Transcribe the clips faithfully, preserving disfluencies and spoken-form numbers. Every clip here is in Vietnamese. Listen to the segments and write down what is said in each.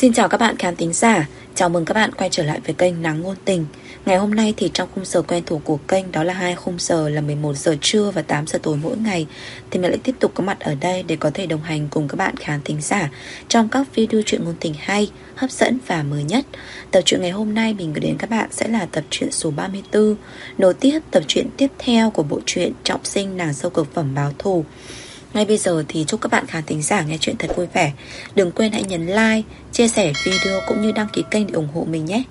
Xin chào các bạn khán thính giả, chào mừng các bạn quay trở lại với kênh Nắng Ngôn Tình. Ngày hôm nay thì trong khung giờ quen thuộc của kênh, đó là hai khung giờ là mười một giờ trưa và tám giờ tối mỗi ngày, thì mình lại tiếp tục có mặt ở đây để có thể đồng hành cùng các bạn khán thính giả trong các video truyện ngôn tình hay, hấp dẫn và mới nhất. Tập truyện ngày hôm nay mình gửi đến các bạn sẽ là tập truyện số ba mươi tư, nối tiếp tập truyện tiếp theo của bộ truyện Trọng Sinh Nàng Dâu Cực Phẩm Báo Thù. Ngay bây giờ thì chúc các bạn khán thính giả nghe chuyện thật vui vẻ. Đừng quên hãy nhấn like, chia sẻ video cũng như đăng ký kênh để ủng hộ mình nhé.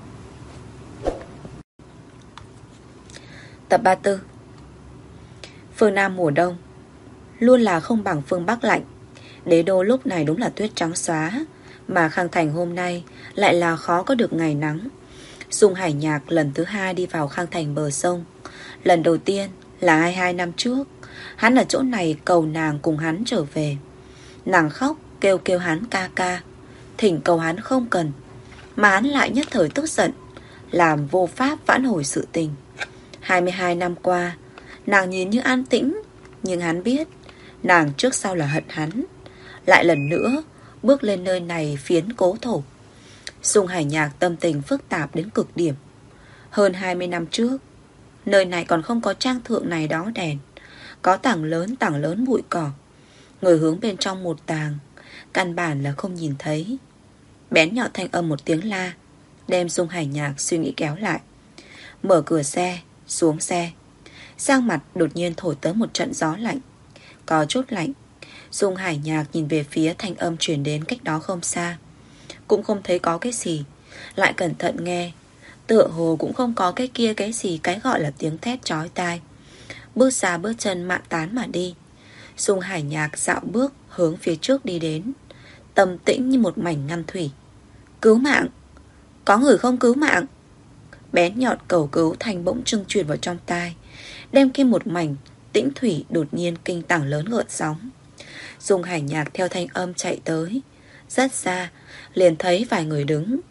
Tập ba mươi tư. Phương Nam mùa đông luôn là không bằng phương Bắc lạnh. Đế đô lúc này đúng là tuyết trắng xóa, mà Khang Thành hôm nay lại là khó có được ngày nắng. Dung Hải Nhạc lần thứ hai đi vào Khang Thành bờ sông. Lần đầu tiên là hai mươi hai năm trước, hắn ở chỗ này cầu nàng cùng hắn trở về. Nàng khóc kêu kêu hắn ca ca, thỉnh cầu hắn không cần, mà hắn lại nhất thời tức giận, làm vô pháp vãn hồi sự tình. Hai mươi hai năm qua, nàng nhìn như an tĩnh, nhưng hắn biết nàng trước sau là hận hắn. Lại lần nữa bước lên nơi này phiến cố thổ. Dung Hải Nhạc tâm tình phức tạp đến cực điểm. Hơn hai mươi năm trước, nơi này còn không có trang thượng này đó đèn, có tảng lớn tảng lớn bụi cỏ. Người hướng bên trong một tàng, căn bản là không nhìn thấy. Bén nhọn thanh âm một tiếng la, đem Dung Hải Nhạc suy nghĩ kéo lại. Mở cửa xe, xuống xe. Sang mặt đột nhiên thổi tới một trận gió lạnh, có chút lạnh. Dung Hải Nhạc nhìn về phía thanh âm truyền đến cách đó không xa, cũng không thấy có cái gì. Lại cẩn thận nghe, tựa hồ cũng không có cái kia cái gì cái gọi là tiếng thét chói tai. Bước ra bước chân mạn tán mà đi. Dung Hải Nhạc dạo bước hướng phía trước đi đến, tâm tĩnh như một mảnh ngăn thủy. Cứu mạng! Có người không cứu mạng! Bén nhọn cầu cứu thanh bỗng trưng truyền vào trong tai, đem kia một mảnh tĩnh thủy đột nhiên kinh tảng lớn gợn sóng. Dung Hải Nhạc theo thanh âm chạy tới, rất xa liền thấy vài người đứng.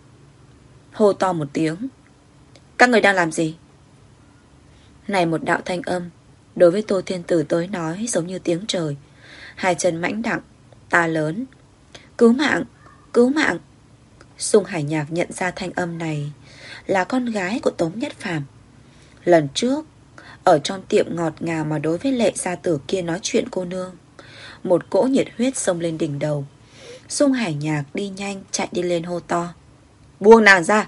Hô to một tiếng: các người đang làm gì? Này một đạo thanh âm đối với Tô Thiên Tử tới nói giống như tiếng trời. Hai chân mãnh đặng, ta lớn: cứu mạng! Cứu mạng! Dung Hải Nhạc nhận ra thanh âm này là con gái của Tống Nhất Phàm. Lần trước ở trong tiệm ngọt ngào mà đối với Lệ gia tử kia nói chuyện cô nương, một cỗ nhiệt huyết xông lên đỉnh đầu. Dung Hải Nhạc đi nhanh chạy đi lên hô to: buông nàng ra!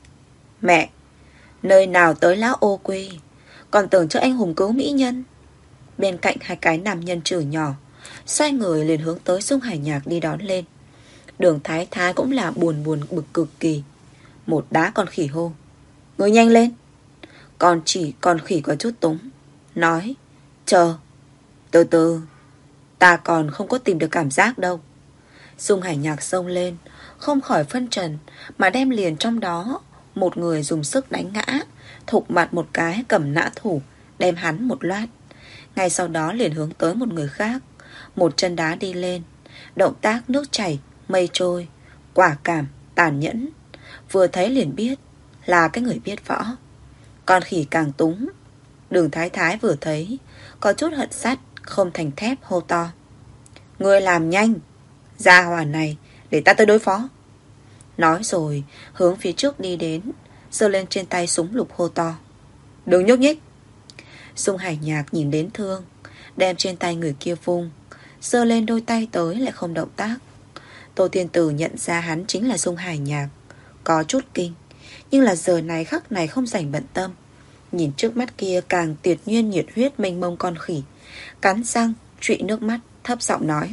Mẹ! Nơi nào tới lão ô quy, còn tưởng cho anh hùng cứu mỹ nhân. Bên cạnh hai cái nam nhân chửi nhỏ, xoay người liền hướng tới Dung Hải Nhạc đi đón lên. Đường Thái Thái cũng là buồn buồn bực cực kỳ. Một đá con khỉ hô: người nhanh lên! Còn chỉ con khỉ có chút túng, nói: chờ, từ từ, ta còn không có tìm được cảm giác đâu. Dung Hải Nhạc xông lên, không khỏi phân trần, mà đem liền trong đó một người dùng sức đánh ngã, thục mặt một cái cầm nã thủ, đem hắn một loát. Ngay sau đó liền hướng tới một người khác, một chân đá đi lên. Động tác nước chảy, mây trôi, quả cảm, tàn nhẫn. Vừa thấy liền biết là cái người biết võ. Con khỉ càng túng. Đường Thái Thái vừa thấy có chút hận sắt không thành thép, hô to: ngươi làm nhanh, gia hỏa này để ta tới đối phó. Nói rồi hướng phía trước đi đến, giơ lên trên tay súng lục hô to: đừng nhúc nhích. Dung Hải Nhạc nhìn đến thương, đem trên tay người kia vung, giơ lên đôi tay tới lại không động tác. Tô Thiên Tử nhận ra hắn chính là Dung Hải Nhạc, có chút kinh, nhưng là giờ này khắc này không rảnh bận tâm. Nhìn trước mắt kia càng tuyệt nhiên nhiệt huyết mênh mông con khỉ, cắn răng trụy nước mắt, thấp giọng nói: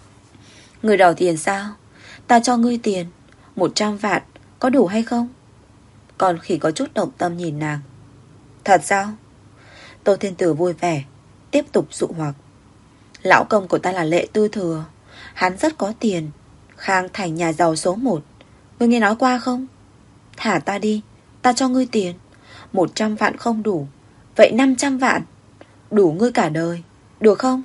người đòi tiền sao? Ta cho ngươi tiền một trăm vạn, có đủ hay không? Con khỉ có chút động tâm nhìn nàng: thật sao? Tô Thiên Tử vui vẻ tiếp tục dụ hoặc: lão công của ta là Lệ Tư Thừa, hắn rất có tiền, Khang Thành nhà giàu số một, ngươi nghe nói qua không? Thả ta đi, ta cho ngươi tiền. Một trăm vạn không đủ, vậy năm trăm vạn, đủ ngươi cả đời, được không?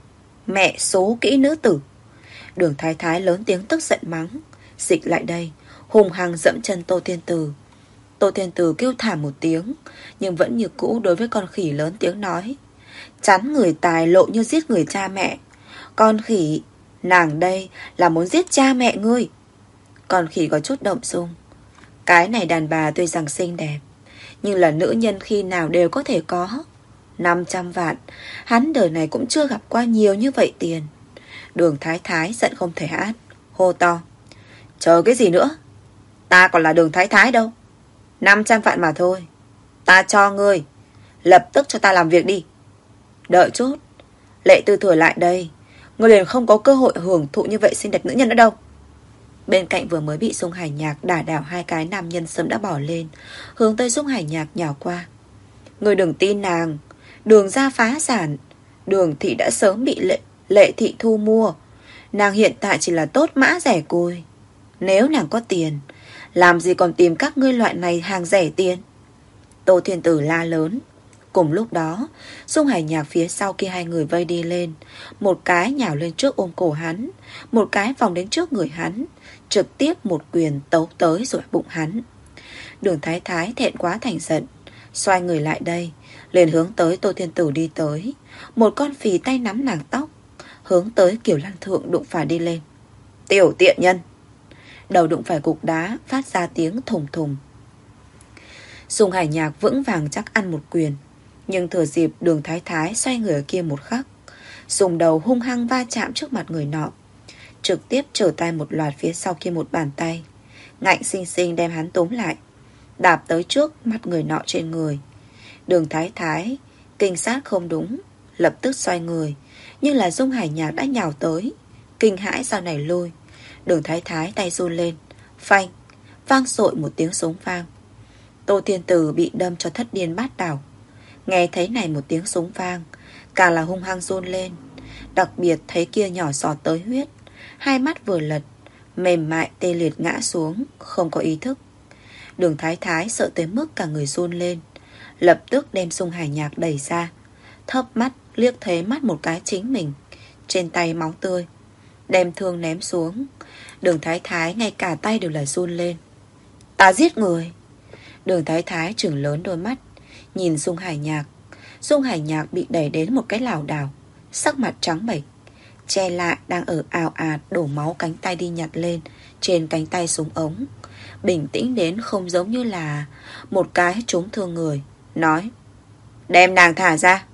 Mẹ số kỹ nữ tử! Đường Thái Thái lớn tiếng tức giận mắng, dịch lại đây hùng hăng dẫm chân Tô Thiên Tử. Tô Thiên Tử kêu thảm một tiếng, nhưng vẫn như cũ đối với con khỉ lớn tiếng nói: chắn người tài lộ như giết người cha mẹ. Con khỉ, nàng đây là muốn giết cha mẹ ngươi. Còn khỉ có chút động dung. Cái này đàn bà tuy rằng xinh đẹp, nhưng là nữ nhân khi nào đều có thể có. Năm trăm vạn, hắn đời này cũng chưa gặp qua nhiều như vậy tiền. Đường Thái Thái giận không thể át, hô to: chờ cái gì nữa? Ta còn là Đường Thái Thái đâu. Năm trăm vạn mà thôi, ta cho ngươi. Lập tức cho ta làm việc đi. Đợi chút, Lệ Tư Thừa lại đây, ngươi liền không có cơ hội hưởng thụ như vậy xinh đẹp nữ nhân nữa đâu. Bên cạnh vừa mới bị Dung Hải Nhạc đả đảo hai cái nam nhân sớm đã bỏ lên, hướng tới Dung Hải Nhạc nhào qua. Ngươi đừng tin nàng, Đường gia phá sản, Đường thị đã sớm bị lệ, lệ thị thu mua. Nàng hiện tại chỉ là tốt mã rẻ cùi. Nếu nàng có tiền, làm gì còn tìm các ngươi loại này hàng rẻ tiền. Tô Thiên Tử la lớn. Cùng lúc đó, Dung Hải Nhạc phía sau kia hai người vây đi lên. Một cái nhào lên trước ôm cổ hắn, một cái vòng đến trước người hắn, trực tiếp một quyền tấu tới rồi bụng hắn. Đường Thái Thái thẹn quá thành giận, xoay người lại đây, liền hướng tới Tô Thiên Tử đi tới. Một con phì tay nắm nàng tóc, hướng tới Kiều Lan Thượng đụng phải đi lên. Tiểu tiện nhân! Đầu đụng phải cục đá, phát ra tiếng thùng thùng. Dung Hải Nhạc vững vàng chắc ăn một quyền, nhưng thừa dịp Đường Thái Thái xoay người ở kia một khắc, dùng đầu hung hăng va chạm trước mặt người nọ, trực tiếp trở tay một loạt phía sau kia một bàn tay, ngạnh xinh xinh đem hắn túm lại, đạp tới trước mặt người nọ trên người. Đường Thái Thái kinh sát không đúng, lập tức xoay người, nhưng là Dung Hải Nhạc đã nhào tới, kinh hãi sau này lùi. Đường Thái Thái tay run lên, phanh, vang dội một tiếng súng vang. Tô Thiên Tử bị đâm cho thất điên bát đảo. Nghe thấy này một tiếng súng vang, càng là hung hăng run lên. Đặc biệt thấy kia nhỏ giọt tới huyết, hai mắt vừa lật, mềm mại tê liệt ngã xuống, không có ý thức. Đường Thái Thái sợ tới mức cả người run lên, lập tức đem Dung Hải Nhạc đẩy ra, thấp mắt liếc thấy mắt một cái chính mình, trên tay máu tươi, đem thương ném xuống. Đường Thái Thái ngay cả tay đều là run lên. Ta giết người! Đường Thái Thái trừng lớn đôi mắt, nhìn Dung Hải Nhạc. Dung Hải Nhạc bị đẩy đến một cái lảo đảo, sắc mặt trắng bệch, che lại đang ở ào ạt đổ máu cánh tay đi nhặt lên trên cánh tay súng ống, bình tĩnh đến không giống như là một cái trúng thương người, nói: đem nàng thả ra.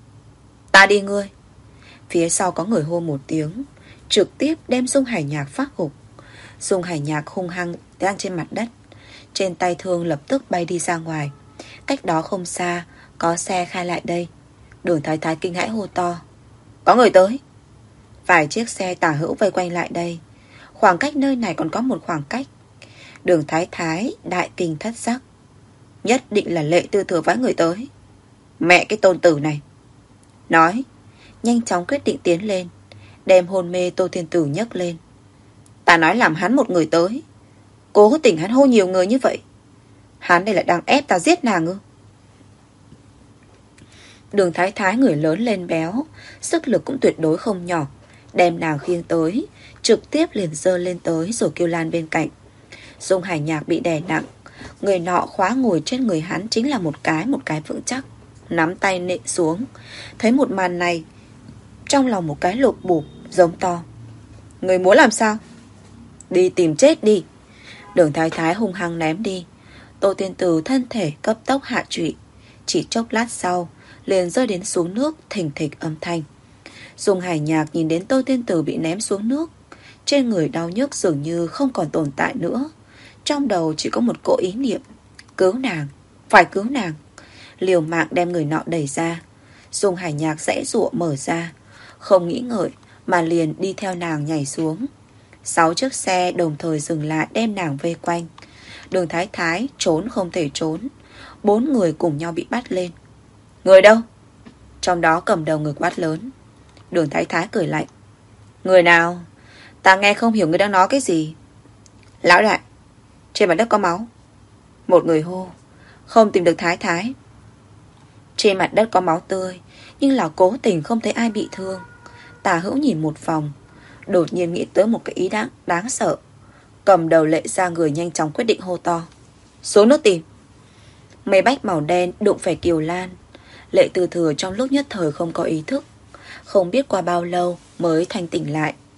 Ta đi ngươi. Phía sau có người hô một tiếng, trực tiếp đem Dung Hải Nhạc phát gục. Dung Hải Nhạc hung hăng đang trên mặt đất, trên tay thương lập tức bay đi ra ngoài. Cách đó không xa có xe khai lại đây. Đường Thái Thái kinh hãi hô to: có người tới. Vài chiếc xe tả hữu vây quanh lại đây. Khoảng cách nơi này còn có một khoảng cách. Đường Thái Thái đại kinh thất sắc, nhất định là Lệ Tư Thừa phái người tới. Mẹ cái tôn tử này! Nói, nhanh chóng quyết định tiến lên, đem hôn mê Tô Thiên Tử nhấc lên. Ta nói làm hắn một người tới, cố tình hắn hô nhiều người như vậy. Hắn đây lại đang ép ta giết nàng ư? Đường Thái Thái người lớn lên béo, sức lực cũng tuyệt đối không nhỏ, đem nàng khiêng tới, trực tiếp liền dơ lên tới rồi kêu lan bên cạnh. Dung Hải Nhạc bị đè nặng, người nọ khóa ngồi trên người hắn chính là một cái một cái vững chắc, nắm tay nện xuống. Thấy một màn này, trong lòng một cái lột bụp, giống to: người muốn làm sao? Đi tìm chết đi! Đường Thái Thái hung hăng ném đi. Tô Thiên Tử thân thể cấp tốc hạ trụy, chỉ chốc lát sau liền rơi đến xuống nước, thình thịch âm thanh. Dung Hải Nhạc nhìn đến Tô Thiên Tử bị ném xuống nước, trên người đau nhức dường như không còn tồn tại nữa. Trong đầu chỉ có một cỗ ý niệm: cứu nàng, phải cứu nàng. Liều mạng đem người nọ đẩy ra. Dung Hải Nhạc giãy giụa mở ra, không nghĩ ngợi mà liền đi theo nàng nhảy xuống. Sáu chiếc xe đồng thời dừng lại đem nàng vây quanh. Đường Thái Thái trốn không thể trốn. Bốn người cùng nhau bị bắt lên. Người đâu? Trong đó cầm đầu người quát lớn. Đường Thái Thái cười lạnh: người nào? Ta nghe không hiểu người đang nói cái gì. Lão đại, trên mặt đất có máu. Một người hô: không tìm được Thái Thái. Trên mặt đất có máu tươi, nhưng là cố tình không thấy ai bị thương. Tả hữu nhìn một vòng, đột nhiên nghĩ tới một cái ý đáng, đáng sợ. Cầm đầu Lệ ra người nhanh chóng quyết định hô to: xuống nước tìm. Mây bách màu đen đụng phải Kiều Lan. Lệ Tư Thừa trong lúc nhất thời không có ý thức, không biết qua bao lâu mới thanh tỉnh lại.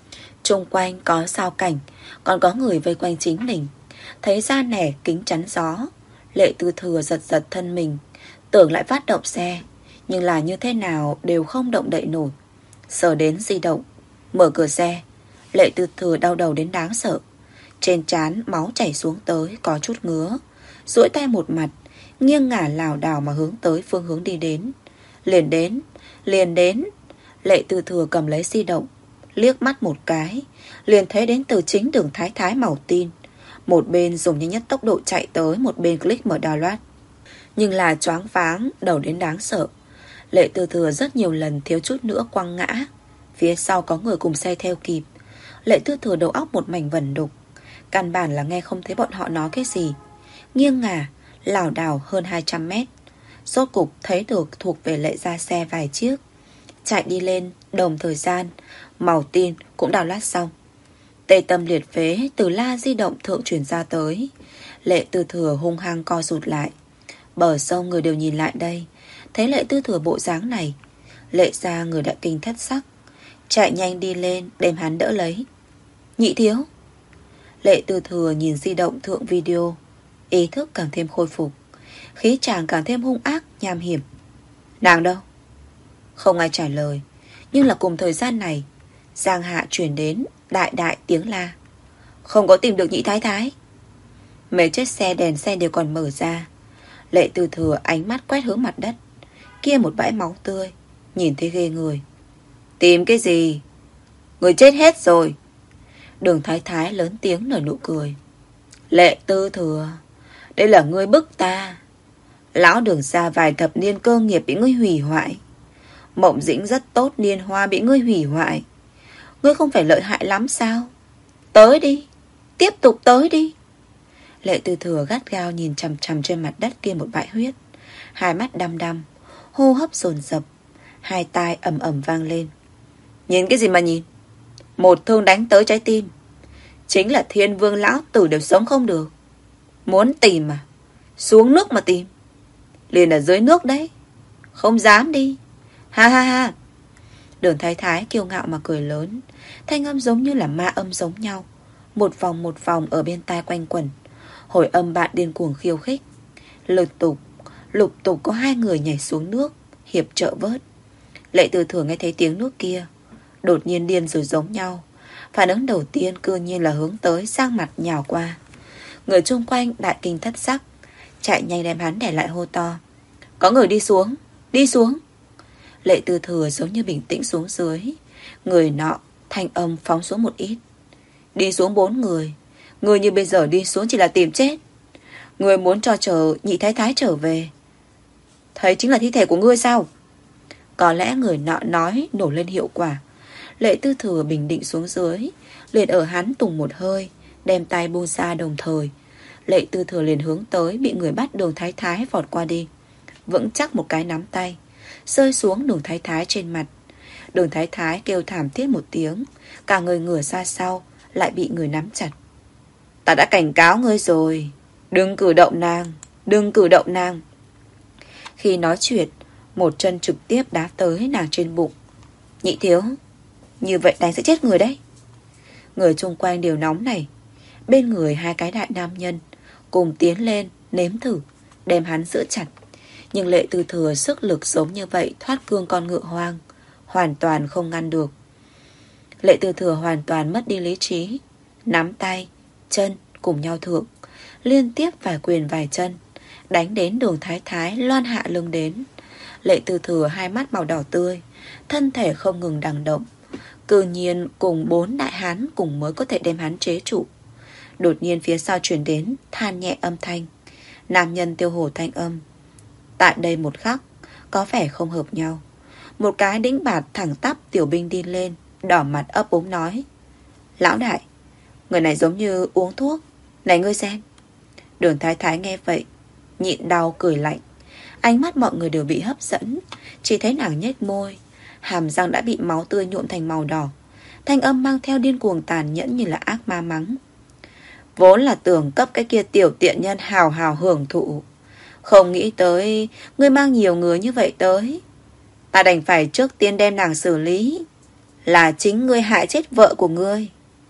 Xung quanh có sao cảnh, còn có người vây quanh chính mình. Thấy ra nẻ kính chắn gió, Lệ Tư Thừa giật giật thân mình, tưởng lại phát động xe, nhưng là như thế nào đều không động đậy nổi. Sờ đến di động, mở cửa xe, Lệ Tư Thừa đau đầu đến đáng sợ. Trên trán máu chảy xuống tới, có chút ngứa. Duỗi tay một mặt, nghiêng ngả lảo đảo mà hướng tới phương hướng đi đến. Liền đến, liền đến. Lệ Tư Thừa cầm lấy di động, liếc mắt một cái, liền thấy đến từ chính đường Thái Thái màu tin. Một bên dùng nhanh nhất tốc độ chạy tới, một bên click mở download. Nhưng là choáng váng, đầu đến đáng sợ. Lệ Tư Thừa rất nhiều lần thiếu chút nữa quăng ngã. Phía sau có người cùng xe theo kịp. Lệ Tư Thừa đầu óc một mảnh vẩn đục, căn bản là nghe không thấy bọn họ nói cái gì. Nghiêng ngả, lảo đảo hơn hai trăm mét. Rốt cục thấy được thuộc về Lệ gia xe vài chiếc. Chạy đi lên, đồng thời gian, màu tin cũng download xong. Tê tâm liệt phế từ la di động thượng truyền ra tới. Lệ Tư Thừa hung hăng co rụt lại. Bờ sông người đều nhìn lại đây. Thấy Lệ Tư Thừa bộ dáng này, Lệ gia người đã kinh thất sắc, chạy nhanh đi lên đem hắn đỡ lấy. Nhị thiếu. Lệ Tư Thừa nhìn di động thượng video, ý thức càng thêm khôi phục, khí chàng càng thêm hung ác nham hiểm. Nàng đâu? Không ai trả lời. Nhưng là cùng thời gian này, Giang Hạ chuyển đến đại đại tiếng la. Không có tìm được nhị thái thái. Mấy chiếc xe đèn xe đều còn mở ra. Lệ Tư Thừa ánh mắt quét hướng mặt đất. Kia một bãi máu tươi, nhìn thấy ghê người. Tìm cái gì? Người chết hết rồi. Đường Thái Thái lớn tiếng nở nụ cười. Lệ Tư Thừa, đây là ngươi bức ta. Lão Đường gia vài thập niên cơ nghiệp bị ngươi hủy hoại. Mộng Dĩnh rất tốt, niên hoa bị ngươi hủy hoại. Ngươi không phải lợi hại lắm sao? Tới đi, tiếp tục tới đi. Lệ Tư Thừa gắt gao nhìn chằm chằm trên mặt đất kia một bãi huyết, hai mắt đăm đăm, hô hấp dồn dập, hai tai ầm ầm vang lên. Nhìn cái gì mà nhìn? Một thương đánh tới trái tim, chính là Thiên Vương lão tử đều sống không được. Muốn tìm à? Xuống nước mà tìm. Liền ở dưới nước đấy. Không dám đi. Ha ha ha. Đường Thái Thái kiêu ngạo mà cười lớn, thanh âm giống như là ma âm giống nhau, một vòng một vòng ở bên tai quanh quẩn. Hồi âm bạn điên cuồng khiêu khích. Lục tục, lục tục có hai người nhảy xuống nước, hiệp trợ vớt. Lệ Tư Thừa nghe thấy tiếng nước kia, đột nhiên điên rồi giống nhau. Phản ứng đầu tiên cư nhiên là hướng tới sang mặt nhào qua. Người chung quanh đại kinh thất sắc, chạy nhanh đem hắn để lại hô to. Có người đi xuống, đi xuống. Lệ Tư Thừa giống như bình tĩnh xuống dưới. Người nọ thanh âm phóng xuống một ít. Đi xuống bốn người. Người như bây giờ đi xuống chỉ là tìm chết. Người muốn cho chờ nhị thái thái trở về. Thấy chính là thi thể của ngươi sao? Có lẽ người nọ nói nổ lên hiệu quả. Lệ Tư Thừa bình định xuống dưới, liền ở hắn tùng một hơi, đem tay buông ra đồng thời. Lệ Tư Thừa liền hướng tới bị người bắt Đường Thái Thái vọt qua đi, vững chắc một cái nắm tay rơi xuống Đường Thái Thái trên mặt. Đường Thái Thái kêu thảm thiết một tiếng, cả người ngửa ra sau, lại bị người nắm chặt. Ta đã cảnh cáo ngươi rồi, đừng cử động nàng, đừng cử động nàng. Khi nói chuyện, một chân trực tiếp đá tới nàng trên bụng. Nhị thiếu, như vậy đánh sẽ chết người đấy. Người chung quanh đều nóng này. Bên người hai cái đại nam nhân cùng tiến lên nếm thử, đem hắn giữ chặt. Nhưng Lệ Tư Thừa sức lực giống như vậy, thoát cương con ngựa hoang, hoàn toàn không ngăn được. Lệ Tư Thừa hoàn toàn mất đi lý trí, nắm tay, chân cùng nhau thượng, liên tiếp vài quyền vài chân, đánh đến Đường Thái Thái loan hạ lưng đến. Lệ Tư Thừa hai mắt màu đỏ tươi, thân thể không ngừng đằng động. Cư nhiên cùng bốn đại hán cùng mới có thể đem hắn chế trụ. Đột nhiên phía sau truyền đến than nhẹ âm thanh. Nam nhân tiêu hổ thanh âm. Tại đây một khắc có vẻ không hợp nhau. Một cái đĩnh bạt thẳng tắp tiểu binh đi lên, đỏ mặt ấp úng nói. Lão đại, người này giống như uống thuốc. Này ngươi xem. Đường Thái Thái nghe vậy, nhịn đau cười lạnh. Ánh mắt mọi người đều bị hấp dẫn. Chỉ thấy nàng nhếch môi, hàm răng đã bị máu tươi nhuộm thành màu đỏ. Thanh âm mang theo điên cuồng tàn nhẫn như là ác ma mắng. Vốn là tưởng cấp cái kia tiểu tiện nhân hào hào hưởng thụ, không nghĩ tới ngươi mang nhiều người như vậy tới. Ta đành phải trước tiên đem nàng xử lý. Là chính ngươi hại chết vợ của ngươi.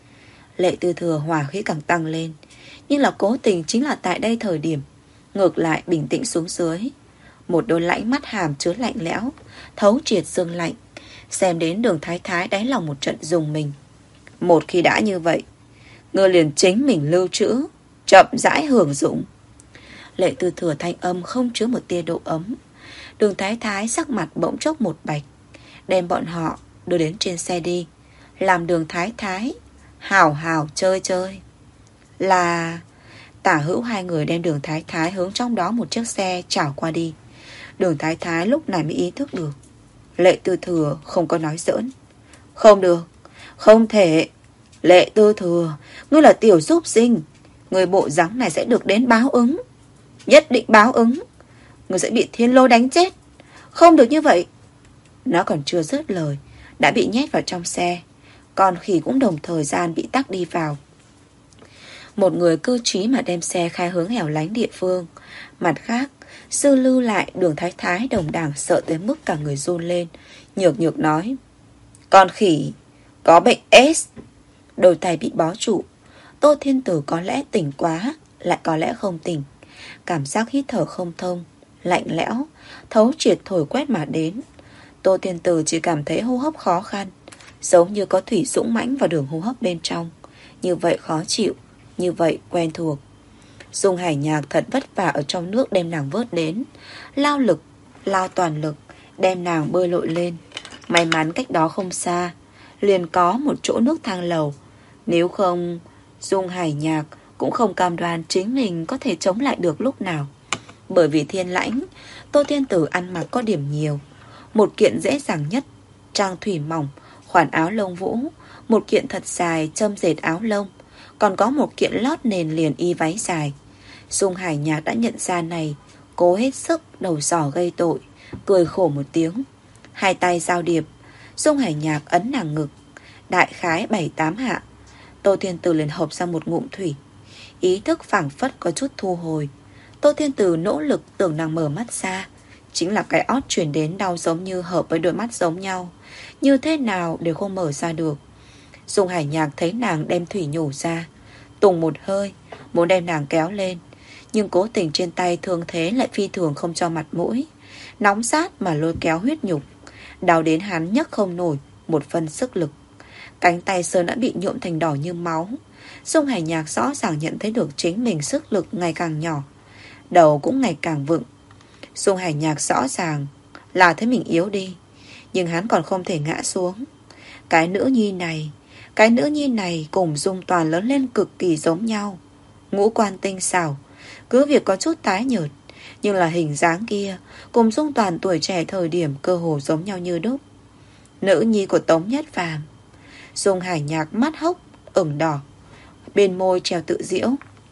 Lệ Tư Thừa hỏa khí càng tăng lên. Nhưng là cố tình chính là tại đây thời điểm ngược lại bình tĩnh xuống dưới. Một đôi lãnh mắt hàm chứa lạnh lẽo, thấu triệt xương lạnh. Xem đến Đường Thái Thái đáy lòng một trận dùng mình. Một khi đã như vậy, ngươi liền chính mình lưu trữ, chậm rãi hưởng dụng. Lệ Tư Thừa thanh âm không chứa một tia độ ấm. Đường Thái Thái sắc mặt bỗng chốc một bạch, đem bọn họ đưa đến trên xe đi, làm Đường Thái Thái hào hào chơi chơi. Là Tả Hữu hai người đem Đường Thái Thái hướng trong đó một chiếc xe chảo qua đi. Đường Thái Thái lúc này mới ý thức được Lệ Tư Thừa không có nói giỡn. Không được, không thể. Lệ Tư Thừa, ngươi là tiểu giúp sinh, người bộ dáng này sẽ được đến báo ứng. Nhất định báo ứng. Ngươi sẽ bị thiên lôi đánh chết. Không được như vậy. Nó còn chưa dứt lời đã bị nhét vào trong xe. Con khỉ cũng đồng thời gian bị tắc đi vào. Một người cơ trí mà đem xe khai hướng hẻo lánh địa phương. Mặt khác, sư lưu lại Đường Thái Thái đồng đảng sợ tới mức cả người run lên. Nhược nhược nói: Con khỉ có bệnh S. Đôi tay bị bó trụ. Tô Thiên Tử có lẽ tỉnh quá, lại có lẽ không tỉnh. Cảm giác hít thở không thông, lạnh lẽo, thấu triệt thổi quét mà đến. Tô Thiên Tử chỉ cảm thấy hô hấp khó khăn, giống như có thủy dũng mãnh vào đường hô hấp bên trong. Như vậy khó chịu, như vậy quen thuộc. Dung Hải Nhạc thật vất vả ở trong nước đem nàng vớt đến, lao lực, lao toàn lực, đem nàng bơi lội lên. May mắn cách đó không xa liền có một chỗ nước thang lầu. Nếu không, Dung Hải Nhạc cũng không cam đoan chính mình có thể chống lại được lúc nào. Bởi vì thiên lãnh, Tô Thiên Tử ăn mặc có điểm nhiều. Một kiện dễ dàng nhất, trang thủy mỏng, khoản áo lông vũ. Một kiện thật dài, châm dệt áo lông. Còn có một kiện lót nền liền y váy dài. Dung Hải Nhạc đã nhận ra này, cố hết sức đầu sỏ gây tội, cười khổ một tiếng. Hai tay giao điệp, Dung Hải Nhạc ấn nàng ngực, đại khái bảy tám hạ. Tô Thiên Tử liền hộp ra một ngụm thủy. Ý thức phảng phất có chút thu hồi. Tô Thiên Tử nỗ lực tưởng nàng mở mắt ra. Chính là cái ót chuyển đến đau giống như hợp với đôi mắt giống nhau, như thế nào đều không mở ra được. Dung Hải Nhạc thấy nàng đem thủy nhổ ra, tùng một hơi, muốn đem nàng kéo lên. Nhưng cố tình trên tay thương thế lại phi thường không cho mặt mũi. Nóng sát mà lôi kéo huyết nhục, đau đến hắn nhấc không nổi một phân sức lực. Cánh tay Sơn đã bị nhuộm thành đỏ như máu. Dung Hải Nhạc rõ ràng nhận thấy được chính mình sức lực ngày càng nhỏ, đầu cũng ngày càng vựng. Dung Hải Nhạc rõ ràng là thấy mình yếu đi, nhưng hắn còn không thể ngã xuống. Cái nữ nhi này Cái nữ nhi này cùng Dung Toàn lớn lên cực kỳ giống nhau. Ngũ quan tinh xảo, cứ việc có chút tái nhợt, nhưng là hình dáng kia cùng Dung Toàn tuổi trẻ thời điểm cơ hồ giống nhau như đúc. Nữ nhi của Tống Nhất Phàm. Dung Hải Nhạc mắt hốc ửng đỏ, bên môi treo tự diễu.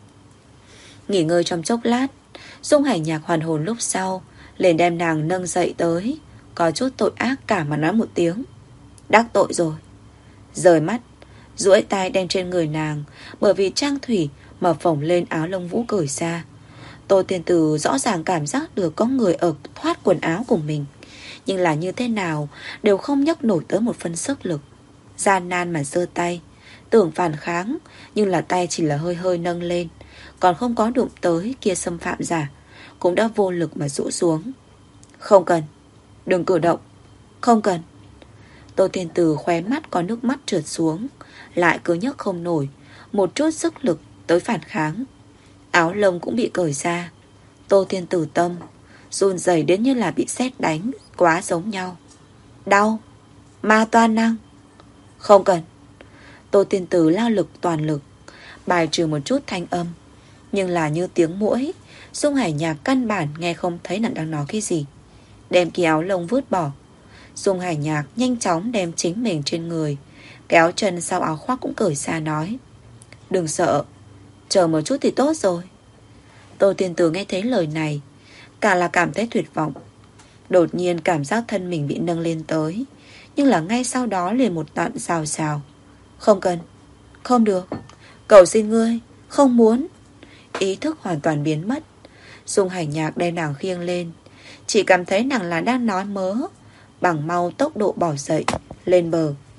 Nghỉ ngơi trong chốc lát, Dung Hải Nhạc hoàn hồn lúc sau liền đem nàng nâng dậy tới, có chút tội ác cả mà nói một tiếng: Đắc tội rồi. Rời mắt, duỗi tay đem trên người nàng bởi vì trang thủy mà phồng lên áo lông vũ cởi ra. Tô Thiên Tử rõ ràng cảm giác được có người ở thoát quần áo của mình, nhưng là như thế nào đều không nhấc nổi tới một phân sức lực. Gian nan mà giơ tay, tưởng phản kháng, nhưng là tay chỉ là hơi hơi nâng lên, còn không có đụng tới kia xâm phạm giả, cũng đã vô lực mà rũ xuống. Không cần, đừng cử động, không cần. Tô Thiên Tử khóe mắt có nước mắt trượt xuống, lại cứ nhấc không nổi một chút sức lực tới phản kháng. Áo lông cũng bị cởi ra. Tô Thiên Tử tâm run rẩy đến như là bị sét đánh, quá giống nhau. Đau, ma toan năng. Không cần. Tô Thiên Tử lao lực toàn lực, bài trừ một chút thanh âm, nhưng là như tiếng muỗi. Dung Hải Nhạc căn bản nghe không thấy nàng đang nói cái gì. Đem cái áo lông vứt bỏ. Dung Hải Nhạc nhanh chóng đem chính mình trên người, kéo chân sau áo khoác cũng cởi ra, nói: Đừng sợ, chờ một chút thì tốt rồi. Tô Thiên Tử nghe thấy lời này, cả là cảm thấy tuyệt vọng. Đột nhiên cảm giác thân mình bị nâng lên tới, nhưng là ngay sau đó liền một đoạn xào xào. Không cần, không được, cầu xin ngươi, không muốn. Ý thức hoàn toàn biến mất. Dung Hải Nhạc đem nàng khiêng lên, chỉ cảm thấy nàng là đang nói mớ, bằng mau tốc độ bỏ dậy, lên bờ.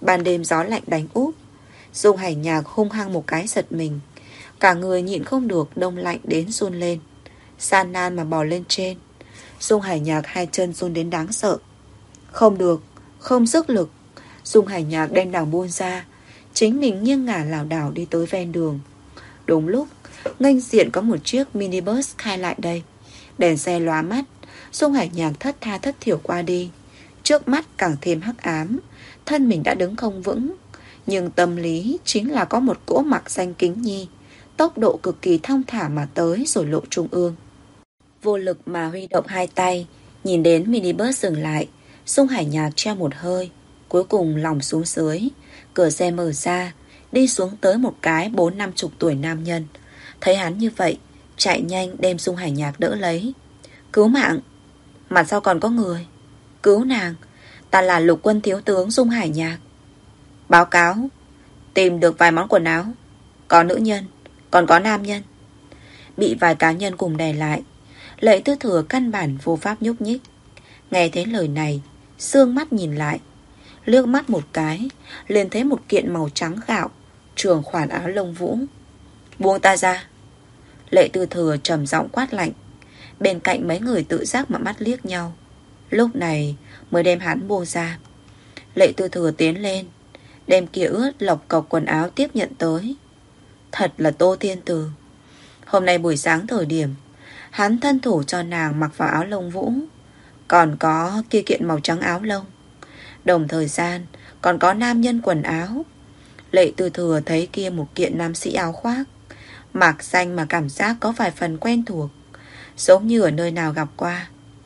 Ban đêm gió lạnh đánh úp. Dung Hải Nhạc hung hăng một cái giật mình. Cả người nhịn không được, đông lạnh đến run lên. San nan mà bò lên trên. Dung Hải Nhạc hai chân run đến đáng sợ. Không được, không sức lực. Dung Hải Nhạc đem đằng buông ra. Chính mình nghiêng ngả lảo đảo đi tới ven đường. Đúng lúc nghênh diện có một chiếc minibus khai lại đây. Đèn xe lóa mắt. Dung Hải Nhạc thất tha thất thiểu qua đi. Trước mắt càng thêm hắc ám. Thân mình đã đứng không vững. Nhưng tâm lý chính là có một cỗ mặc xanh kính nhi. Tốc độ cực kỳ thong thả mà tới rồi lộ trung ương. Vô lực mà huy động hai tay. Nhìn đến minibus dừng lại. Dung Hải Nhạc treo một hơi. Cuối cùng lòng xuống dưới. Cửa xe mở ra. Đi xuống tới một cái bốn năm chục tuổi nam nhân. Thấy hắn như vậy, chạy nhanh đem Dung Hải Nhạc đỡ lấy. Cứu mạng. Mặt sau còn có người. Cứu nàng. Ta là lục quân thiếu tướng Dung Hải Nhạc. Báo cáo. Tìm được vài món quần áo. Có nữ nhân, còn có nam nhân. Bị vài cá nhân cùng đè lại. Lệ Tư Thừa căn bản vô pháp nhúc nhích. Nghe thấy lời này, sương mắt nhìn lại. Liếc mắt một cái, liền thấy một kiện màu trắng gạo, trường khoản áo lông vũ. Buông ta ra. Lệ Tư Thừa trầm giọng quát lạnh. Bên cạnh mấy người tự giác mà mắt liếc nhau. Lúc này mới đem hắn buông ra. Lệ Tư Thừa tiến lên, đem kia ướt lọc cọc quần áo tiếp nhận tới. Thật là Tô Thiên Từ. Hôm nay buổi sáng thời điểm, hắn thân thủ cho nàng mặc vào áo lông vũ. Còn có kia kiện màu trắng áo lông. Đồng thời gian còn có nam nhân quần áo. Lệ Tư Thừa thấy kia một kiện nam sĩ áo khoác, mặc xanh mà cảm giác có vài phần quen thuộc, giống như ở nơi nào gặp qua.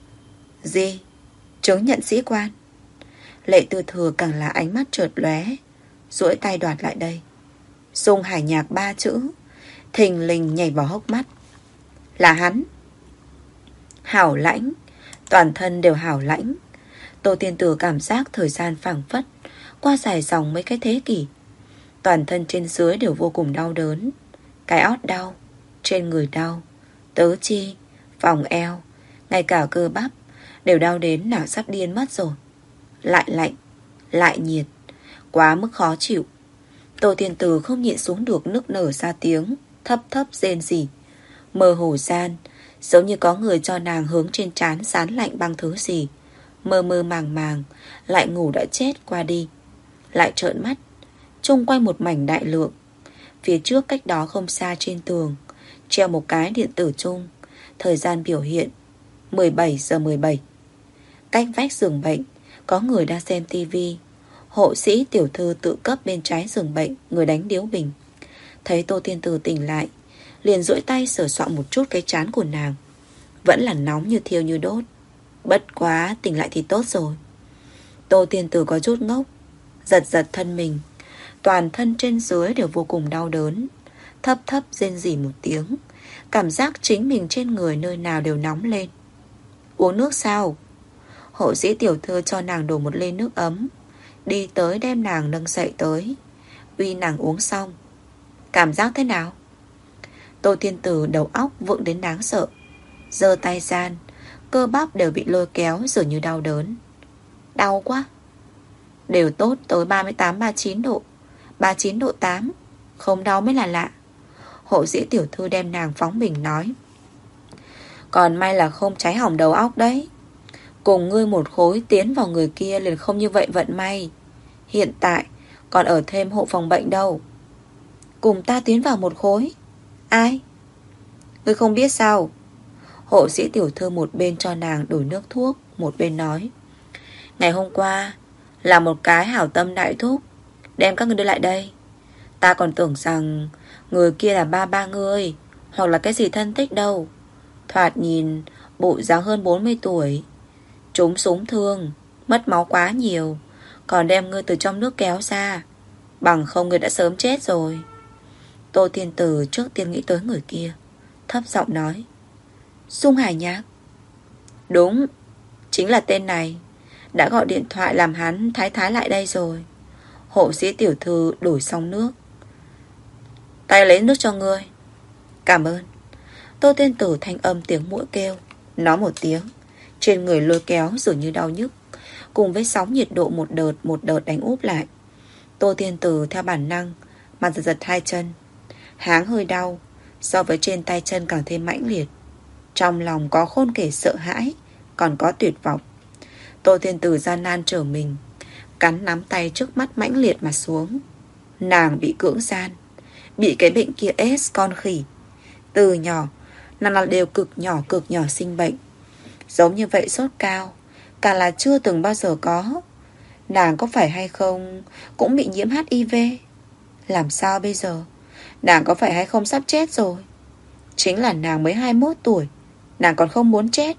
Gì? Chứng nhận sĩ quan. Lệ Tư Thừa càng là ánh mắt chợt lóe, duỗi tay đoạt lại đây. Dung Hải Nhạc ba chữ thình lình nhảy vào hốc mắt. Là hắn. Hảo lãnh. Toàn thân đều hảo lãnh. Tô Tiên Tử cảm giác thời gian phảng phất qua dài dòng mấy cái thế kỷ. Toàn thân trên dưới đều vô cùng đau đớn. Cái ót đau, trên người đau, tứ chi, vòng eo, ngay cả cơ bắp đều đau đến nào sắp điên mất rồi. Lại lạnh, lại nhiệt, quá mức khó chịu. Tô Tiên Tử không nhịn xuống được nức nở ra tiếng, thấp thấp rên rỉ. Mơ hồ gian, giống như có người cho nàng hướng trên trán sán lạnh băng thứ gì. Mơ mơ màng màng, lại ngủ đã chết qua đi. Lại trợn mắt, chung quanh một mảnh đại lượng. Phía trước cách đó không xa trên tường treo một cái điện tử chung. Thời gian biểu hiện mười bảy giờ mười bảy. Cách vách giường bệnh có người đang xem tivi. Hộ sĩ tiểu thư tự cấp bên trái giường bệnh, người đánh điếu bình. Thấy Tô Tiên Tử tỉnh lại, liền duỗi tay sờ soạn một chút cái trán của nàng. Vẫn là nóng như thiêu như đốt. Bất quá tỉnh lại thì tốt rồi. Tô Tiên Tử có chút ngốc, giật giật thân mình. Toàn thân trên dưới đều vô cùng đau đớn. Thấp thấp rên rỉ một tiếng. Cảm giác chính mình trên người nơi nào đều nóng lên. Uống nước sao? Hộ sĩ tiểu thư cho nàng đổ một ly nước ấm, đi tới đem nàng nâng dậy tới, uy nàng uống xong. Cảm giác thế nào? Tô Thiên Tử đầu óc vượng đến đáng sợ. Giơ tay gian, cơ bắp đều bị lôi kéo dường như đau đớn. Đau quá. Đều tốt tới ba mươi tám ba mươi chín độ, ba mươi chín độ tám. Không đau mới là lạ. Hộ sĩ tiểu thư đem nàng phóng bình nói. Còn may là không cháy hỏng đầu óc đấy. Cùng ngươi một khối tiến vào người kia liền không như vậy vận may. Hiện tại còn ở thêm hộ phòng bệnh đâu. Cùng ta tiến vào một khối? Ai? Ngươi không biết sao? Hộ sĩ tiểu thư một bên cho nàng đổi nước thuốc, một bên nói. Ngày hôm qua là một cái hảo tâm đại thúc đem các ngươi đưa lại đây. Ta còn tưởng rằng người kia là ba ba ngươi, hoặc là cái gì thân thích đâu. Thoạt nhìn bộ dáng hơn bốn mươi tuổi, trúng súng thương, mất máu quá nhiều, còn đem ngươi từ trong nước kéo ra. Bằng không ngươi đã sớm chết rồi. Tô Thiên Tử trước tiên nghĩ tới người kia, thấp giọng nói. Dung Hải Nhạc. Đúng, chính là tên này. Đã gọi điện thoại làm hắn thái thái lại đây rồi. Hộ sĩ tiểu thư đổi xong nước. Tay lấy nước cho ngươi. Cảm ơn. Tô Thiên Tử thanh âm tiếng mũi kêu, nói một tiếng. Trên người lôi kéo dường như đau nhức, cùng với sóng nhiệt độ một đợt một đợt đánh úp lại. Tô Thiên Tử theo bản năng mà giật giật hai chân. Háng hơi đau, so với trên tay chân càng thêm mãnh liệt. Trong lòng có khôn kể sợ hãi, còn có tuyệt vọng. Tô Thiên Tử gian nan trở mình, cắn nắm tay trước mắt mãnh liệt mà xuống. Nàng bị cưỡng gian, bị cái bệnh kia ết con khỉ. Từ nhỏ, nàng là đều cực nhỏ cực nhỏ sinh bệnh. Giống như vậy sốt cao, càng là chưa từng bao giờ có. Nàng có phải hay không cũng bị nhiễm hát i vê? Làm sao bây giờ? Nàng có phải hay không sắp chết rồi? Chính là nàng mới hai mươi mốt tuổi, nàng còn không muốn chết.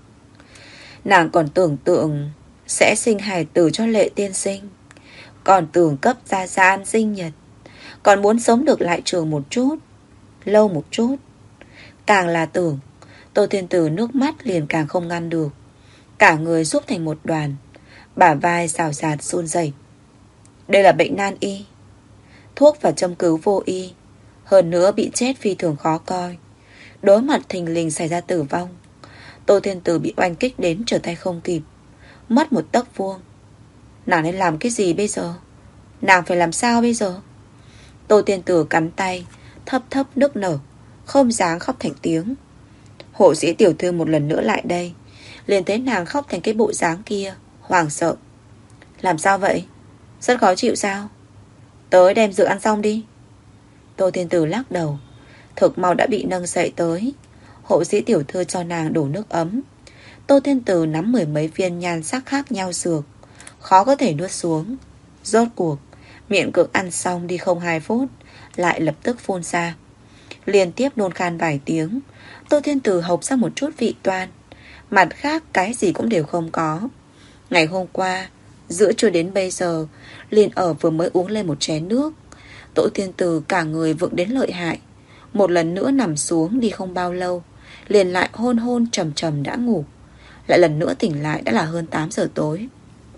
Nàng còn tưởng tượng sẽ sinh hài tử cho Lệ tiên sinh, còn tưởng cấp gia gia ăn sinh nhật, còn muốn sống được lại trường một chút, lâu một chút. Càng là tưởng, Tô Thiên Tử nước mắt liền càng không ngăn được. Cả người rút thành một đoàn, bả vai xào xạc run rẩy. Đây là bệnh nan y, thuốc và châm cứu vô y, hơn nữa bị chết phi thường khó coi. Đối mặt thình lình xảy ra tử vong, Tô Thiên Tử bị oanh kích đến trở tay không kịp, mất một tấc vuông. Nàng nên làm cái gì bây giờ? Nàng phải làm sao bây giờ? Tô Thiên Tử cắn tay, thấp thấp nức nở, không dám khóc thành tiếng. Hộ sĩ tiểu thư một lần nữa lại đây, liền thấy nàng khóc thành cái bộ dáng kia, hoảng sợ. Làm sao vậy? Rất khó chịu sao? Tới đem rượu ăn xong đi. Tô Thiên Tử lắc đầu. Thực mau đã bị nâng dậy tới. Hộ sĩ tiểu thư cho nàng đổ nước ấm. Tô Thiên Tử nắm mười mấy viên nhan sắc khác nhau dược, khó có thể nuốt xuống. Rốt cuộc miệng cực ăn xong đi không hai phút, lại lập tức phun ra. Liên tiếp nôn khan vài tiếng. Tô Thiên Tử hộc ra một chút vị toan, mặt khác cái gì cũng đều không có. Ngày hôm qua, giữa trưa đến bây giờ, liền ở vừa mới uống lên một chén nước. Tô Thiên Tử cả người vượng đến lợi hại. Một lần nữa nằm xuống đi không bao lâu, liền lại hôn hôn trầm trầm đã ngủ. Lại lần nữa tỉnh lại đã là hơn tám giờ tối.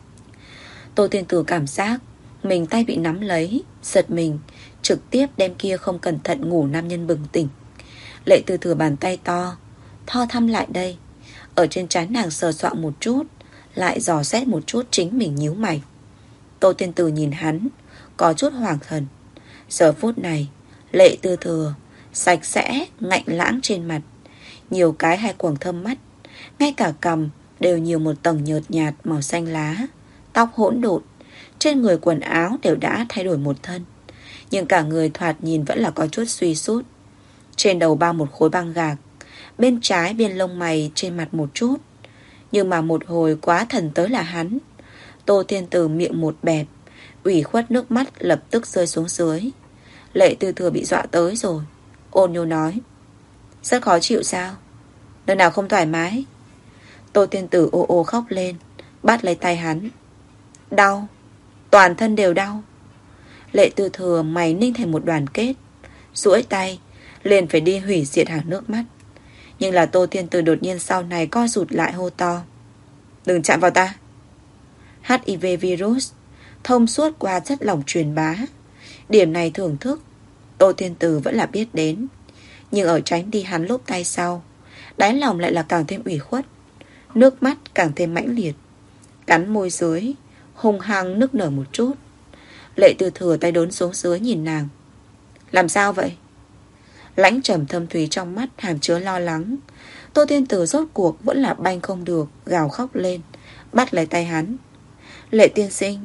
Tô Thiên Tử cảm giác mình tay bị nắm lấy, giật mình, trực tiếp đem kia không cẩn thận ngủ nam nhân bừng tỉnh. Lệ Tư Thừa bàn tay to thò thăm lại đây, ở trên trán nàng sờ soạng một chút, lại dò xét một chút chính mình nhíu mày. Tô Thiên Tử nhìn hắn, có chút hoàng thần. Giờ phút này, Lệ Tư Thừa sạch sẽ, ngạnh lãng trên mặt, nhiều cái hai quầng thâm mắt, ngay cả cằm đều nhiều một tầng nhợt nhạt màu xanh lá. Tóc hỗn độn, trên người quần áo đều đã thay đổi một thân, nhưng cả người thoạt nhìn vẫn là có chút suy sút. Trên đầu bao một khối băng gạc, bên trái biên lông mày, trên mặt một chút. Nhưng mà một hồi quá thần tới là hắn. Tô Thiên Tử miệng một bẹp, ủy khuất nước mắt lập tức rơi xuống dưới. Lệ Tư Thừa bị dọa tới rồi, ôn nhu nói: Rất khó chịu sao? Nơi nào không thoải mái? Tô Thiên Tử ô ô khóc lên, bắt lấy tay hắn. Đau, toàn thân đều đau. Lệ Tư Thừa mày ninh thành một đoàn kết, duỗi tay liền phải đi hủy diệt hàng nước mắt. Nhưng là Tô Thiên Tử đột nhiên sau này co rụt lại hô to: Đừng chạm vào ta. hát i vê virus thông suốt qua chất lỏng truyền bá. Điểm này thưởng thức Tô Thiên Tử vẫn là biết đến, nhưng ở tránh đi hắn lúc tay sau, đáy lòng lại là càng thêm ủy khuất, nước mắt càng thêm mãnh liệt. Cắn môi dưới, hung hăng nức nở một chút. Lệ Tư Thừa tay đốn xuống dưới nhìn nàng. Làm sao vậy? Lãnh trầm thâm thúy trong mắt hàm chứa lo lắng. Tô Thiên Tử rốt cuộc vẫn là banh không được, gào khóc lên, bắt lấy tay hắn. Lệ tiên sinh,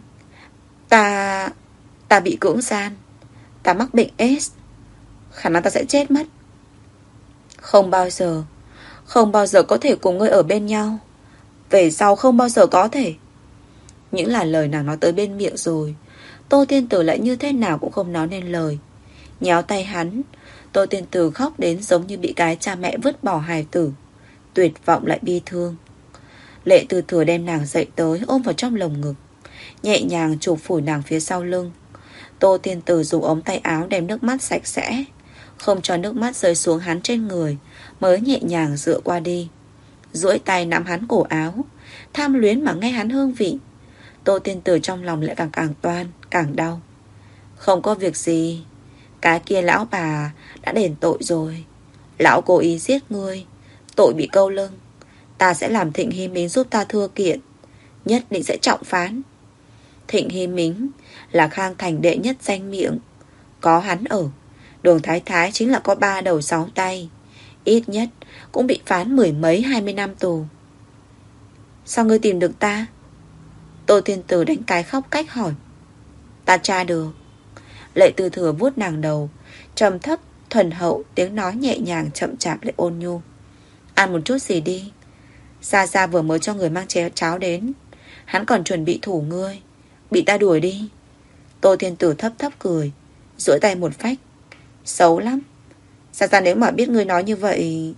Ta... Ta bị cưỡng gian, ta mắc bệnh ết, khả năng ta sẽ chết mất. Không bao giờ, không bao giờ có thể cùng ngươi ở bên nhau. Về sau không bao giờ có thể. Những là lời nàng nói tới bên miệng rồi, Tô Thiên Tử lại như thế nào cũng không nói nên lời. Nhéo tay hắn, Tô Thiên Tử khóc đến giống như bị cái cha mẹ vứt bỏ hài tử, tuyệt vọng lại bi thương. Lệ Tư Thừa đem nàng dậy tới, ôm vào trong lồng ngực, nhẹ nhàng chụp phủi nàng phía sau lưng. Tô Thiên Tử dùng ống tay áo đem nước mắt sạch sẽ, không cho nước mắt rơi xuống hắn trên người, mới nhẹ nhàng dựa qua đi, duỗi tay nắm hắn cổ áo, tham luyến mà nghe hắn hương vị. Tô Thiên Tử trong lòng lại càng càng toan, càng đau. Không có việc gì, cái kia lão bà đã đền tội rồi. Lão cố ý giết ngươi, tội bị câu lưng. Ta sẽ làm Thịnh Hy Minh giúp ta thưa kiện, nhất định sẽ trọng phán. Thịnh Hy Mính là Khang Thành đệ nhất danh miệng. Có hắn ở, Đường Thái Thái chính là có ba đầu sáu tay, ít nhất cũng bị phán mười mấy hai mươi năm tù. Sao ngươi tìm được ta? Tô Thiên Tử đánh cái khóc cách hỏi. Ta tra được. Lệ Tư Thừa vuốt nàng đầu, trầm thấp thuần hậu, tiếng nói nhẹ nhàng chậm chạp lại ôn nhu. Ăn một chút gì đi. Gia Gia vừa mới cho người mang chén cháo đến, hắn còn chuẩn bị thủ ngươi, bị ta đuổi đi. Tô Thiên Tử thấp thấp cười, duỗi tay một phách. Xấu lắm. Gia Gia nếu mà biết ngươi nói như vậy,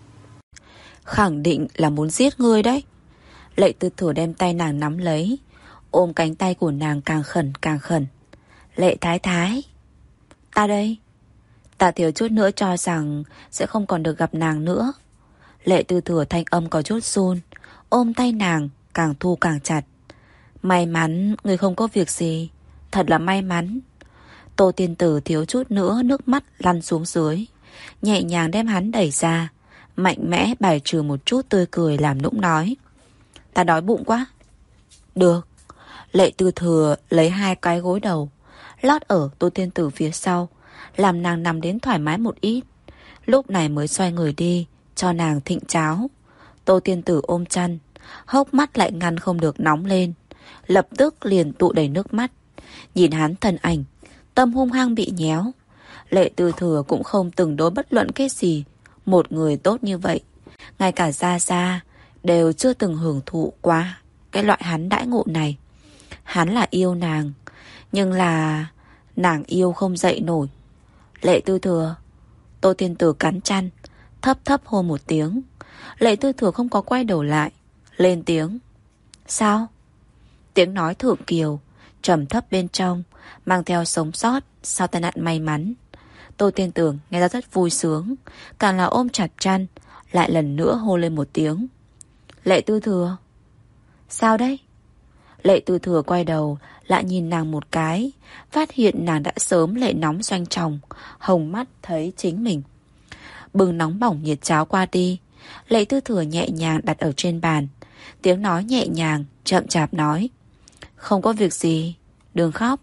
khẳng định là muốn giết ngươi đấy. Lệ Tư Thừa đem tay nàng nắm lấy, ôm cánh tay của nàng càng khẩn càng khẩn. Lệ Thái Thái, ta đây. Ta thiếu chút nữa cho rằng sẽ không còn được gặp nàng nữa. Lệ Tư Thừa thanh âm có chút run, ôm tay nàng càng thu càng chặt. May mắn người không có việc gì, thật là may mắn. Tô Tiên Tử thiếu chút nữa nước mắt lăn xuống dưới, nhẹ nhàng đem hắn đẩy ra, mạnh mẽ bài trừ một chút tươi cười làm nũng nói. Ta đói bụng quá. Được. Lệ Tư Thừa lấy hai cái gối đầu lót ở Tô Tiên Tử phía sau, làm nàng nằm đến thoải mái một ít. Lúc này mới xoay người đi cho nàng thịnh cháo. Tô Tiên Tử ôm chăn, hốc mắt lại ngăn không được nóng lên, lập tức liền tụ đầy nước mắt. Nhìn hắn thân ảnh, tâm hung hăng bị nhéo. Lệ Tư Thừa cũng không từng đối bất luận cái gì một người tốt như vậy, ngay cả Gia Gia đều chưa từng hưởng thụ qua cái loại hắn đãi ngộ này. Hắn là yêu nàng, nhưng là nàng yêu không dậy nổi. Lệ Tư Thừa. Tô Tiên Tử cắn chăn, thấp thấp hôn một tiếng. Lệ Tư Thừa không có quay đầu lại, lên tiếng. Sao? Tiếng nói thượng kiều, trầm thấp bên trong, mang theo sống sót sau tai nạn may mắn. Tô Tiên Tử nghe ra rất vui sướng, càng là ôm chặt chăn, lại lần nữa hô lên một tiếng. Lệ Tư Thừa. Sao đấy? Lệ Tư Thừa quay đầu lại nhìn nàng một cái, phát hiện nàng đã sớm lệ nóng doanh tròng, hồng mắt thấy chính mình. Bừng nóng bỏng nhiệt cháo qua đi, Lệ Tư Thừa nhẹ nhàng đặt ở trên bàn, tiếng nói nhẹ nhàng chậm chạp nói. Không có việc gì, đừng khóc.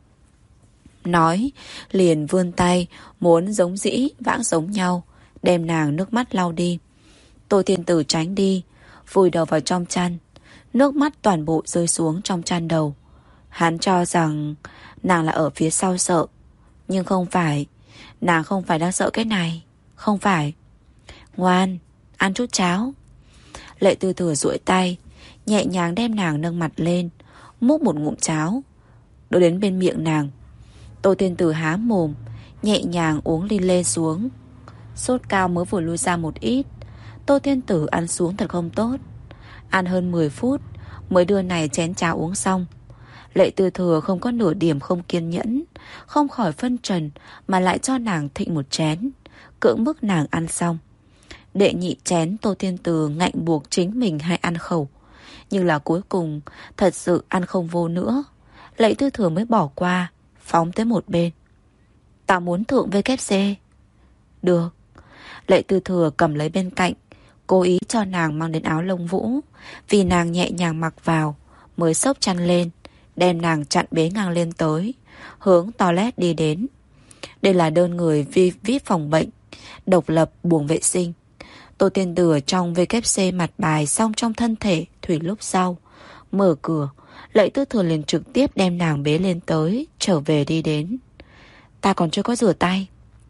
Nói liền vươn tay muốn giống dĩ vãng giống nhau, đem nàng nước mắt lau đi. Tô Thiên Tử tránh đi, vùi đầu vào trong chăn, nước mắt toàn bộ rơi xuống trong chăn đầu. Hắn cho rằng nàng là ở phía sau sợ, nhưng không phải. Nàng không phải đang sợ cái này, không phải. Ngoan, ăn chút cháo. Lệ Tư Thừa duỗi tay, nhẹ nhàng đem nàng nâng mặt lên, múc một ngụm cháo đưa đến bên miệng nàng. Tô Thiên Tử há mồm, nhẹ nhàng uống ly lê xuống. Sốt cao mới vừa lui ra một ít, Tô Thiên Tử ăn xuống thật không tốt. Ăn hơn mười phút mới đưa này chén cháo uống xong. Lệ Tư Thừa không có nửa điểm không kiên nhẫn, không khỏi phân trần mà lại cho nàng thịnh một chén, cưỡng bức nàng ăn xong. Đệ nhị chén Tô Thiên Tử ngạnh buộc chính mình hay ăn khẩu, nhưng là cuối cùng thật sự ăn không vô nữa. Lệ Tư Thừa mới bỏ qua, phóng tới một bên. Ta muốn thượng vê kép xê. Được. Lệ Tư Thừa cầm lấy bên cạnh, cố ý cho nàng mang đến áo lông vũ, vì nàng nhẹ nhàng mặc vào, mới xốc chăn lên, đem nàng chặn bế ngang lên tới, hướng toilet đi đến. Đây là đơn người vi vip phòng bệnh, độc lập buồng vệ sinh. Tô Tiên Tử trong vê kép xê mặt bài xong trong thân thể thủy lúc sau, mở cửa, Lệ Tư Thừa liền trực tiếp đem nàng bế lên tới, trở về đi đến. Ta còn chưa có rửa tay.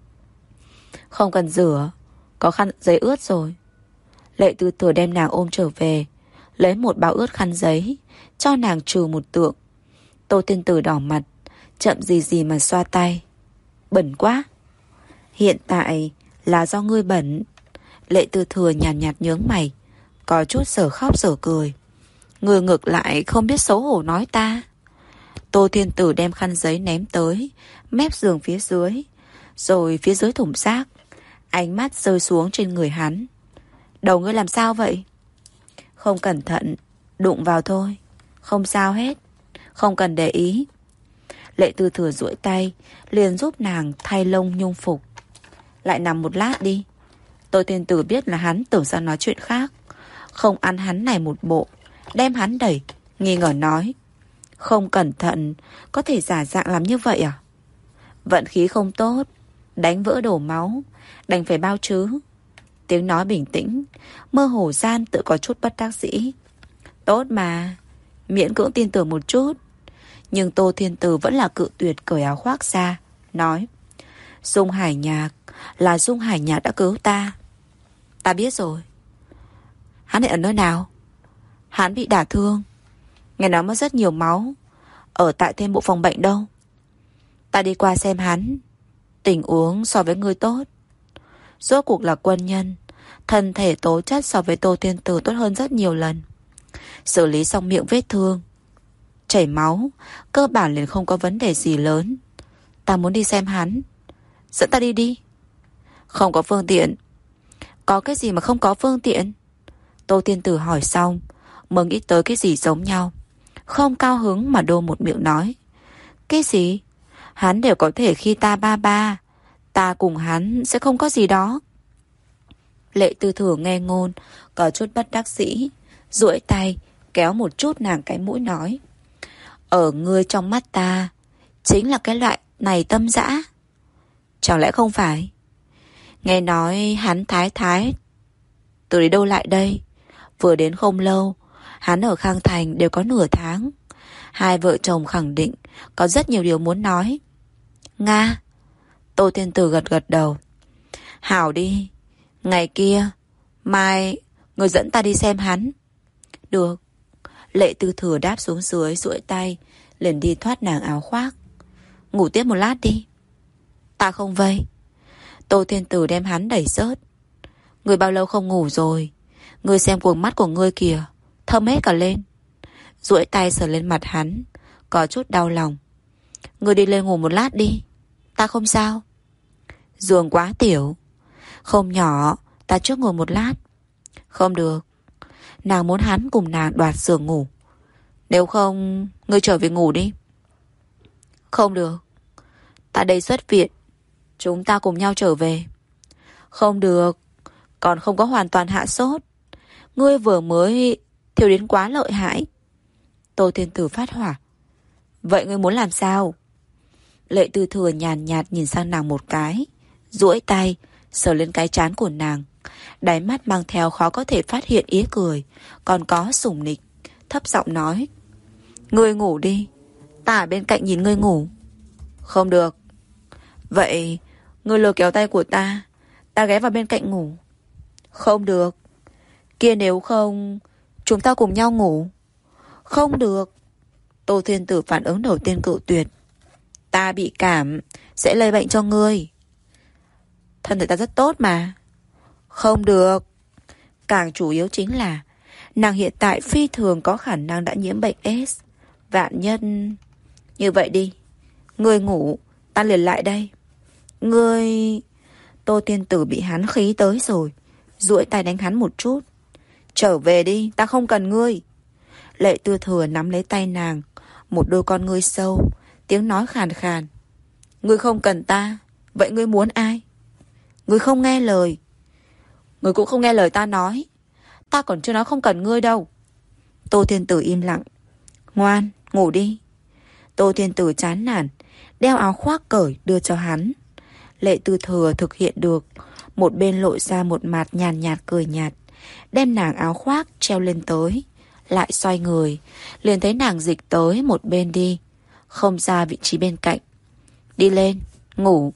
Không cần rửa, có khăn giấy ướt rồi. Lệ Tư Thừa đem nàng ôm trở về, lấy một bao ướt khăn giấy, cho nàng trừ một tượng. Tô Tiên Tử đỏ mặt, chậm gì gì mà xoa tay. Bẩn quá. Hiện tại là do ngươi bẩn. Lệ Tư Thừa nhàn nhạt, nhạt nhướng mày, có chút sở khóc sở cười. Ngươi ngược lại không biết xấu hổ nói ta. Tô Thiên Tử đem khăn giấy ném tới mép giường phía dưới, rồi phía dưới thùng rác. Ánh mắt rơi xuống trên người hắn. Đầu ngươi làm sao vậy? Không cẩn thận, đụng vào thôi. Không sao hết, không cần để ý. Lệ Tư Thừa duỗi tay, liền giúp nàng thay lông nhung phục. Lại nằm một lát đi. Tô Thiên Tử biết là hắn tưởng ra nói chuyện khác, không ăn hắn này một bộ, đem hắn đẩy, nghi ngờ nói. Không cẩn thận có thể giả dạng làm như vậy à? Vận khí không tốt, đánh vỡ đổ máu, đành phải bao chứ. Tiếng nói bình tĩnh, mơ hồ gian tự có chút bất đắc dĩ. Tốt mà, miễn cưỡng tin tưởng một chút. Nhưng Tô Thiên Từ vẫn là cự tuyệt cởi áo khoác ra, nói: Dung Hải Nhạc, là Dung Hải Nhạc đã cứu ta. Ta biết rồi. Hắn ở nơi nào? Hắn bị đả thương, nghe nói mất rất nhiều máu, ở tại thêm bộ phòng bệnh đâu. Ta đi qua xem hắn, tình huống so với ngươi tốt. Rốt cuộc là quân nhân, thân thể tố chất so với Tô Thiên Từ tốt hơn rất nhiều lần. Xử lý xong miệng vết thương, chảy máu, cơ bản liền không có vấn đề gì lớn. Ta muốn đi xem hắn. Dẫn ta đi đi. Không có phương tiện. Có cái gì mà không có phương tiện? Tô Thiên Tử hỏi xong mới nghĩ tới cái gì giống nhau, không cao hứng mà đô một miệng nói: Cái gì? Hắn đều có thể khi ta ba ba, ta cùng hắn sẽ không có gì đó. Lệ Tư Thừa nghe ngôn có chút bất đắc dĩ, duỗi tay kéo một chút nàng cái mũi nói: Ở ngươi trong mắt ta chính là cái loại này tâm dã. Chẳng lẽ không phải? Nghe nói hắn thái thái từ đâu lại đây, vừa đến không lâu. Hắn ở Khang Thành đều có nửa tháng. Hai vợ chồng khẳng định có rất nhiều điều muốn nói. Nga. Tô Thiên Tử gật gật đầu. Hảo đi. Ngày kia, mai người dẫn ta đi xem hắn. Được. Lệ Tư Thừa đáp xuống dưới, duỗi tay liền đi thoát nàng áo khoác. Ngủ tiếp một lát đi. Ta không vây. Tô Thiên Tử đem hắn đẩy rớt. Người bao lâu không ngủ rồi? Người xem cuồng mắt của ngươi kìa, thâm hết cả lên. Duỗi tay sờ lên mặt hắn, có chút đau lòng. Người đi lên ngủ một lát đi. Ta không sao. Giường quá tiểu. Không nhỏ, ta trước ngồi một lát. Không được. Nàng muốn hắn cùng nàng đoạt giường ngủ. Nếu không, ngươi trở về ngủ đi. Không được. Ta đây xuất viện, chúng ta cùng nhau trở về. Không được. Còn không có hoàn toàn hạ sốt. Ngươi vừa mới thiêu đến quá lợi hại. Tô Thiên Tử phát hỏa. Vậy ngươi muốn làm sao? Lệ Tư Thừa nhàn nhạt nhìn sang nàng một cái, duỗi tay sờ lên cái trán của nàng, đáy mắt mang theo khó có thể phát hiện ý cười, còn có sủng nịch, thấp giọng nói: Ngươi ngủ đi, ta ở bên cạnh nhìn ngươi ngủ. Không được. Vậy ngươi lôi kéo tay của ta, ta ghé vào bên cạnh ngủ. Không được. Kia nếu không, chúng ta cùng nhau ngủ. Không được. Tô Thiên Tử phản ứng đầu tiên cự tuyệt. Ta bị cảm, sẽ lây bệnh cho ngươi. Thân thể ta rất tốt mà. Không được. Càng chủ yếu chính là nàng hiện tại phi thường có khả năng đã nhiễm bệnh AIDS. Vạn nhân. Như vậy đi, ngươi ngủ, ta liền lại đây. Ngươi... Tô Thiên Tử bị hắn khí tới rồi, duỗi tay đánh hắn một chút. Trở về đi, ta không cần ngươi. Lệ Tư Thừa nắm lấy tay nàng, một đôi con ngươi sâu, tiếng nói khàn khàn. Ngươi không cần ta, vậy ngươi muốn ai? Ngươi không nghe lời. Ngươi cũng không nghe lời ta nói. Ta còn chưa nói không cần ngươi đâu. Tô Thiên Tử im lặng. Ngoan, ngủ đi. Tô Thiên Tử chán nản, đeo áo khoác cởi đưa cho hắn. Lệ Tư Thừa thực hiện được, một bên lộ ra một mặt nhàn nhạt cười nhạt, đem nàng áo khoác treo lên tới, lại xoay người, liền thấy nàng dịch tới một bên đi, không ra vị trí bên cạnh. Đi lên, ngủ.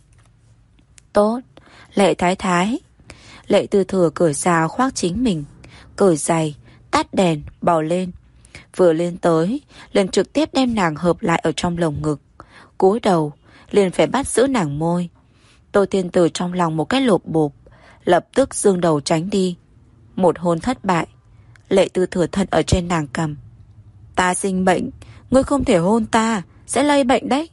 Tốt, Lệ Thái Thái. Lệ Tư Thừa cởi ra áo khoác chính mình, cởi giày, tắt đèn, bò lên. Vừa lên tới, liền trực tiếp đem nàng hợp lại ở trong lồng ngực. Cúi đầu, liền phải bắt giữ nàng môi. Tô Thiên Tử trong lòng một cái lộp bộp, lập tức giương đầu tránh đi. Một hôn thất bại. Lệ Tư Thừa thân ở trên nàng cằm. Ta sinh bệnh, ngươi không thể hôn ta, sẽ lây bệnh đấy.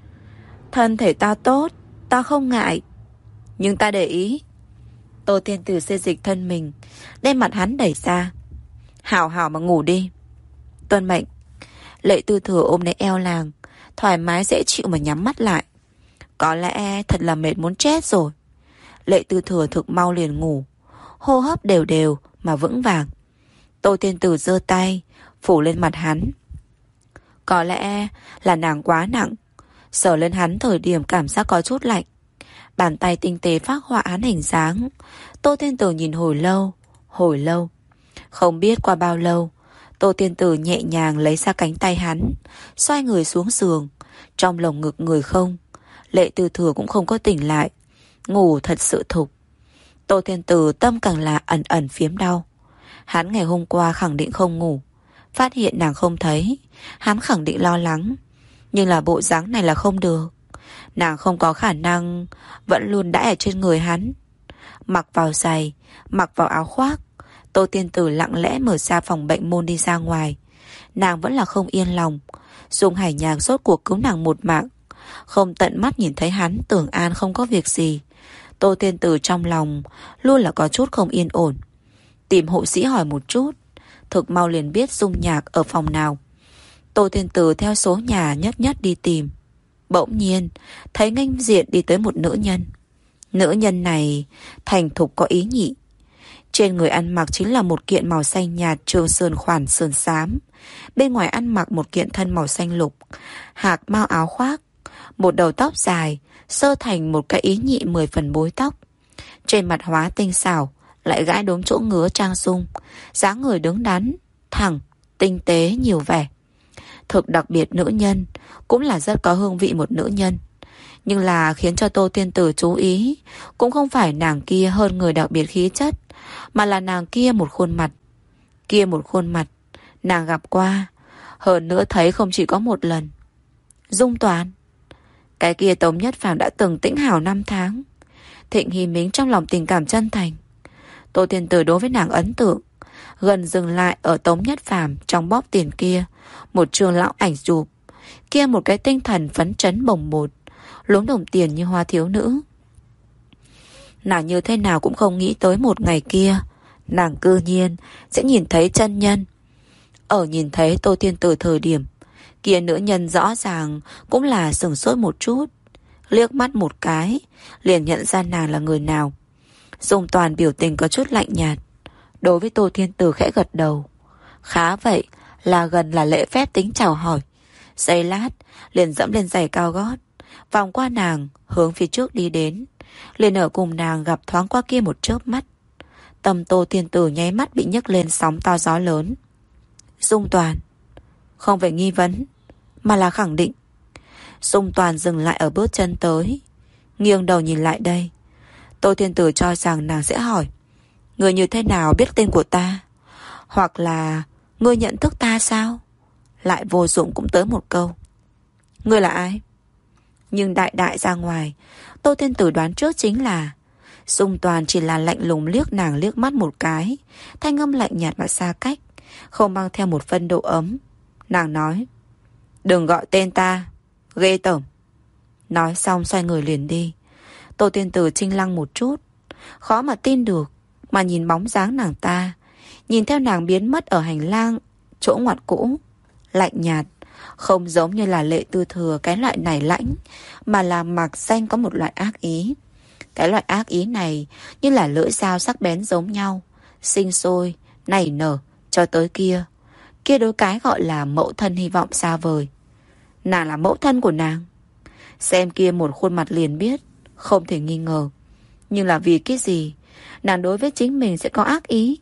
Thân thể ta tốt, ta không ngại, nhưng ta để ý. Tô Thiên Tử xê dịch thân mình, đem mặt hắn đẩy ra. Hảo hảo mà ngủ đi. Tuân mệnh. Lệ Tư Thừa ôm lấy eo nàng, thoải mái dễ chịu mà nhắm mắt lại. Có lẽ thật là mệt muốn chết rồi. Lệ Tư Thừa thực mau liền ngủ, hô hấp đều đều mà vững vàng. Tô Thiên Tử giơ tay phủ lên mặt hắn. Có lẽ là nàng quá nặng. Sờ lên hắn thời điểm cảm giác có chút lạnh. Bàn tay tinh tế phác họa hắn hình dáng. Tô Thiên Tử nhìn hồi lâu, hồi lâu. Không biết qua bao lâu, Tô Thiên Tử nhẹ nhàng lấy ra cánh tay hắn, xoay người xuống giường. Trong lồng ngực người không, Lệ Tư Thừa cũng không có tỉnh lại. Ngủ thật sự thục. Tô Thiên Tử tâm càng là ẩn ẩn phiếm đau. Hắn ngày hôm qua khẳng định không ngủ. Phát hiện nàng không thấy, hắn khẳng định lo lắng. Nhưng là bộ dáng này là không được. Nàng không có khả năng vẫn luôn đã ở trên người hắn. Mặc vào giày, mặc vào áo khoác, Tô Tiên Tử lặng lẽ mở ra phòng bệnh môn đi ra ngoài. Nàng vẫn là không yên lòng. Dung Hải Nhạc rốt cuộc cứu nàng một mạng. Không tận mắt nhìn thấy hắn, tưởng an không có việc gì. Tô Tiên Tử trong lòng luôn là có chút không yên ổn. Tìm hộ sĩ hỏi một chút, thực mau liền biết Dung Nhạc ở phòng nào. Tô Tiên Tử theo số nhà nhất nhất đi tìm. Bỗng nhiên thấy nghênh diện đi tới một nữ nhân. Nữ nhân này thành thục có ý nhị. Trên người ăn mặc chính là một kiện màu xanh nhạt trường sườn khoản sườn xám. Bên ngoài ăn mặc một kiện thân màu xanh lục, hạc mao áo khoác. Một đầu tóc dài sơ thành một cái ý nhị mười phần bối tóc. Trên mặt hóa tinh xảo, lại gãi đốm chỗ ngứa trang dung. Dáng người đứng đắn, thẳng, tinh tế nhiều vẻ. Thực đặc biệt nữ nhân, cũng là rất có hương vị một nữ nhân. Nhưng là khiến cho Tô Tiên Tử chú ý cũng không phải nàng kia hơn người đặc biệt khí chất, mà là nàng kia một khuôn mặt. Kia một khuôn mặt nàng gặp qua, hơn nữa thấy không chỉ có một lần. Dung Toàn. Cái kia Tống Nhất Phàm đã từng tĩnh hảo năm tháng. Thịnh Hy Mính trong lòng tình cảm chân thành. Tô Tiên Tử đối với nàng ấn tượng gần dừng lại ở Tống Nhất Phàm trong bóp tiền kia. Một trường lão ảnh chụp kia, một cái tinh thần phấn chấn bồng bột, luống đồng tiền như hoa thiếu nữ. Nàng như thế nào cũng không nghĩ tới một ngày kia nàng cư nhiên sẽ nhìn thấy chân nhân. Ở nhìn thấy Tô Tiên Tử thời điểm kia, nữ nhân rõ ràng cũng là sửng sốt một chút, liếc mắt một cái liền nhận ra nàng là người nào. Dung Toàn biểu tình có chút lạnh nhạt, đối với Tô Tiên Tử khẽ gật đầu. Khá vậy, là gần là lễ phép tính chào hỏi. Giây lát liền dẫm lên giày cao gót, vòng qua nàng hướng phía trước đi đến. Liền ở cùng nàng gặp thoáng qua kia một chớp mắt. Tâm Tô Tiên Tử nháy mắt bị nhấc lên sóng to gió lớn. Dung Toàn. Không phải nghi vấn, mà là khẳng định. Dung Toàn dừng lại ở bước chân tới, nghiêng đầu nhìn lại đây. Tô Tiên Tử cho rằng nàng sẽ hỏi, người như thế nào biết tên của ta? Hoặc là ngươi nhận thức ta sao? Lại vô dụng cũng tới một câu, ngươi là ai? Nhưng đại đại ra ngoài, Tô Tiên Tử đoán trước chính là Dung Toàn chỉ là lạnh lùng liếc nàng liếc mắt một cái, thanh âm lạnh nhạt và xa cách, không mang theo một phân độ ấm. Nàng nói, đừng gọi tên ta, ghê tởm. Nói xong xoay người liền đi. Tô Tiên Tử chinh lăng một chút, khó mà tin được mà nhìn bóng dáng nàng ta, nhìn theo nàng biến mất ở hành lang chỗ ngoặt cũ. Lạnh nhạt, không giống như là Lệ Tư Thừa cái loại này lãnh, mà là mặc danh có một loại ác ý. Cái loại ác ý này như là lưỡi dao sắc bén giống nhau, sinh sôi, nảy nở, cho tới kia. Kia đối cái gọi là mẫu thân hy vọng xa vời. Nàng là mẫu thân của nàng. Xem kia một khuôn mặt liền biết, không thể nghi ngờ. Nhưng là vì cái gì nàng đối với chính mình sẽ có ác ý?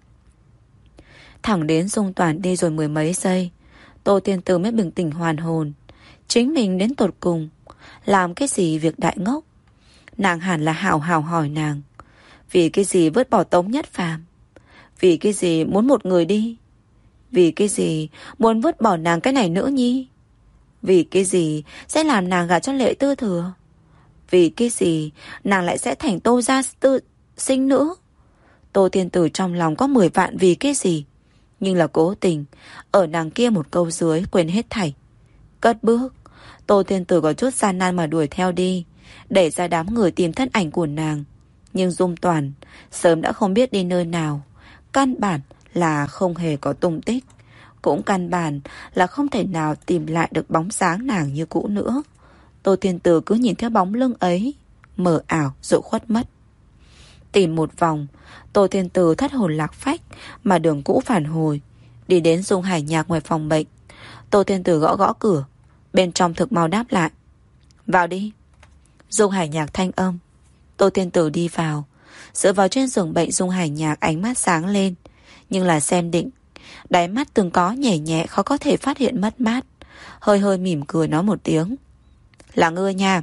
Thẳng đến Dung Toàn đi rồi mười mấy giây, Tô Tiên Tử mới bừng tỉnh hoàn hồn. Chính mình đến tột cùng làm cái gì việc đại ngốc? Nàng hẳn là hào hào hỏi nàng, vì cái gì vứt bỏ Tống Nhất Phàm? Vì cái gì muốn một người đi? Vì cái gì muốn vứt bỏ nàng cái này nữ nhi? Vì cái gì sẽ làm nàng gả cho Lệ Tư Thừa? Vì cái gì nàng lại sẽ thành Tô gia tư sinh nữ? Tô Tiên Tử trong lòng có mười vạn vì cái gì, nhưng là cố tình ở nàng kia một câu dưới quên hết thảy. Cất bước, Tô Tiên Tử có chút gian nan mà đuổi theo đi, để ra đám người tìm thân ảnh của nàng. Nhưng Dung Toàn sớm đã không biết đi nơi nào, căn bản là không hề có tung tích, cũng căn bản là không thể nào tìm lại được bóng dáng nàng như cũ nữa. Tô Tiên Tử cứ nhìn theo bóng lưng ấy, mờ ảo rồi khuất mất. Tìm một vòng, Tô Tiên Tử thất hồn lạc phách mà đường cũ phản hồi, đi đến Dung Hải Nhạc ngoài phòng bệnh. Tô Thiên Tử gõ gõ cửa. Bên trong thực mau đáp lại. Vào đi. Dung Hải Nhạc thanh âm. Tô Thiên Tử đi vào. Dựa vào trên giường bệnh, Dung Hải Nhạc ánh mắt sáng lên, nhưng là xem định. Đáy mắt từng có nhẹ nhẹ, khó có thể phát hiện mất mát. Hơi hơi mỉm cười nói một tiếng. Là ngươi nha.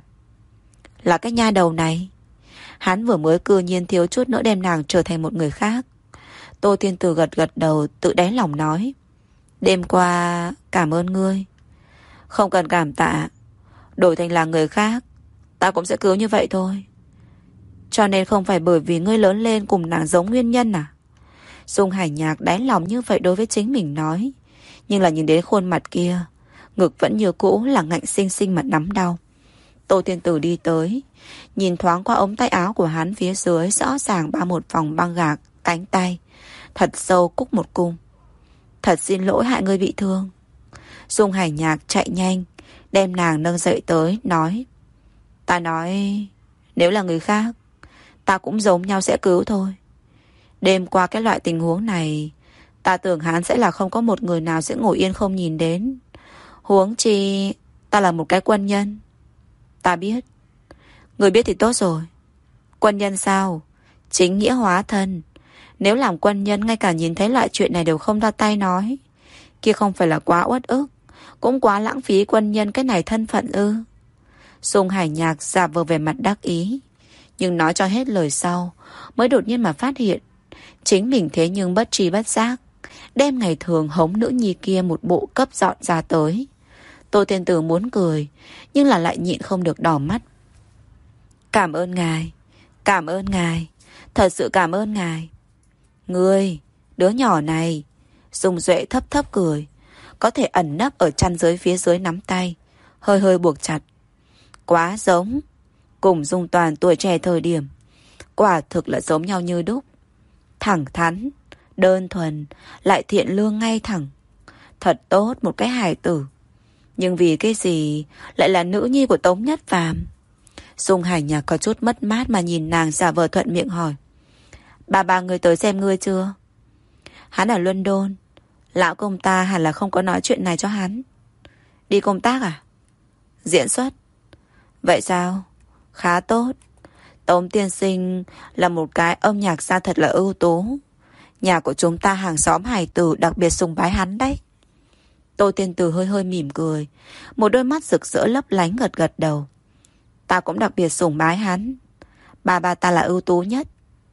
Là cái nha đầu này. Hắn vừa mới cư nhiên thiếu chút nữa đem nàng trở thành một người khác. Tô Thiên Tử gật gật đầu, tự đáy lòng nói. Đêm qua cảm ơn ngươi. Không cần cảm tạ. Đổi thành là người khác, ta cũng sẽ cứu như vậy thôi. Cho nên không phải bởi vì ngươi lớn lên cùng nàng giống nguyên nhân à? Dung Hải Nhạc đáy lòng như vậy đối với chính mình nói. Nhưng là nhìn đến khuôn mặt kia, ngực vẫn như cũ là ngạnh sinh sinh mà nắm đau. Tô Thiên Tử đi tới, nhìn thoáng qua ống tay áo của hắn, phía dưới rõ ràng ba một vòng băng gạc cánh tay, thật sâu cúc một cung. Thật xin lỗi hại ngươi bị thương. Dung Hải Nhạc chạy nhanh đem nàng nâng dậy tới, nói. Ta nói, nếu là người khác, ta cũng giống nhau sẽ cứu thôi. Đêm qua cái loại tình huống này, ta tưởng hắn sẽ là không có một người nào sẽ ngồi yên không nhìn đến. Huống chi ta là một cái quân nhân. Ta biết. Người biết thì tốt rồi. Quân nhân sao? Chính nghĩa hóa thân. Nếu làm quân nhân ngay cả nhìn thấy loại chuyện này đều không ra tay nói, kia không phải là quá uất ức, cũng quá lãng phí quân nhân cái này thân phận ư? Dung Hải Nhạc giả vờ về mặt đắc ý, nhưng nói cho hết lời sau mới đột nhiên mà phát hiện chính mình thế nhưng bất tri bất giác đem ngày thường hống nữ nhi kia một bộ cấp dọn ra tới. Tô Thiên Tử muốn cười, nhưng là lại nhịn không được đỏ mắt. Cảm ơn ngài. Cảm ơn ngài. Thật sự cảm ơn ngài. Ngươi, đứa nhỏ này. Dung Duệ thấp thấp cười, có thể ẩn nấp ở chăn dưới phía dưới nắm tay, hơi hơi buộc chặt. Quá giống. Cùng Dung Toàn tuổi trẻ thời điểm, quả thực là giống nhau như đúc. Thẳng thắn, đơn thuần, lại thiện lương ngay thẳng. Thật tốt một cái hài tử. Nhưng vì cái gì lại là nữ nhi của Tống Nhất Phàm? Dung Hải Nhạc có chút mất mát mà nhìn nàng, giả vờ thuận miệng hỏi. Ba ba người tới xem ngươi chưa? Hắn ở London. Lão công ta hẳn là không có nói chuyện này cho hắn. Đi công tác à? Diễn xuất. Vậy sao? Khá tốt. Tống tiên sinh là một cái âm nhạc gia thật là ưu tú. Nhà của chúng ta hàng xóm hải tử đặc biệt sùng bái hắn đấy. Tô Tiên Tử hơi hơi mỉm cười, một đôi mắt rực rỡ lấp lánh gật gật đầu. Ta cũng đặc biệt sùng bái hắn. Ba ba ta là ưu tú nhất.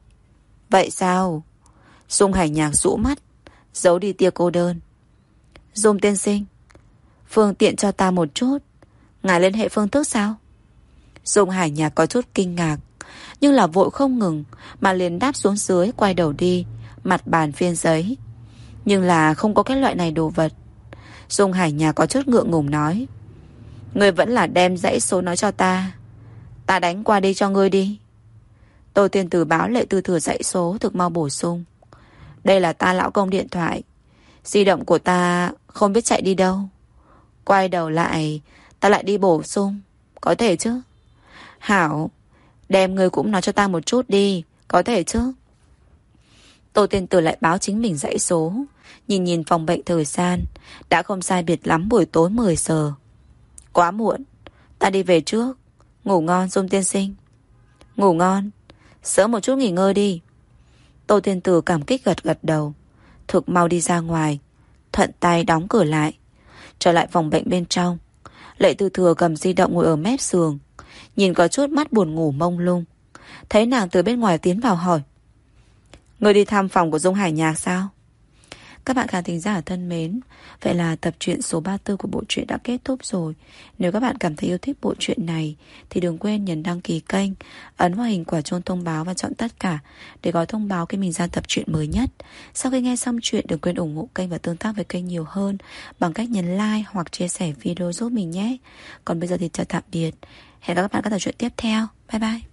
Vậy sao? Dung Hải Nhạc rũ mắt, giấu đi tia cô đơn. Dung tiên sinh, phương tiện cho ta một chút. Ngài liên hệ phương thức sao? Dung Hải Nhạc có chút kinh ngạc, nhưng là vội không ngừng mà liền đáp xuống dưới, quay đầu đi, mặt bàn phiên giấy. Nhưng là không có cái loại này đồ vật. Dung Hải Nhạc có chút ngượng ngùng nói. Ngươi vẫn là đem dãy số nói cho ta. Ta đánh qua đi cho ngươi đi. Tô Tiên Tử báo Lệ Tư Thừa dãy số, thực mau bổ sung. Đây là ta lão công điện thoại. Di động của ta không biết chạy đi đâu. Quay đầu lại, ta lại đi bổ sung. Có thể chứ? Hảo, đem ngươi cũng nói cho ta một chút đi. Có thể chứ? Tô Tiên Tử lại báo chính mình dãy số. Nhìn nhìn phòng bệnh thời gian, đã không sai biệt lắm buổi tối mười giờ. Quá muộn, ta đi về trước. Ngủ ngon Dung tiên sinh. Ngủ ngon. Sớm một chút nghỉ ngơi đi. Tô Tiên Tử cảm kích gật gật đầu, thực mau đi ra ngoài, thuận tay đóng cửa lại. Trở lại phòng bệnh bên trong, Lệ Tư Thừa cầm di động ngồi ở mép giường, nhìn có chút mắt buồn ngủ mông lung. Thấy nàng từ bên ngoài tiến vào hỏi. Người đi thăm phòng của Dung Hải Nhạc sao? Các bạn khán thính giả thân mến, vậy là tập truyện số ba mươi tư của bộ truyện đã kết thúc rồi. Nếu các bạn cảm thấy yêu thích bộ truyện này thì đừng quên nhấn đăng ký kênh, ấn vào hình quả chuông thông báo và chọn tất cả để có thông báo khi mình ra tập truyện mới nhất. Sau khi nghe xong truyện, đừng quên ủng hộ kênh và tương tác với kênh nhiều hơn bằng cách nhấn like hoặc chia sẻ video giúp mình nhé. Còn bây giờ thì chào tạm biệt. Hẹn gặp các bạn các tập truyện tiếp theo. Bye bye.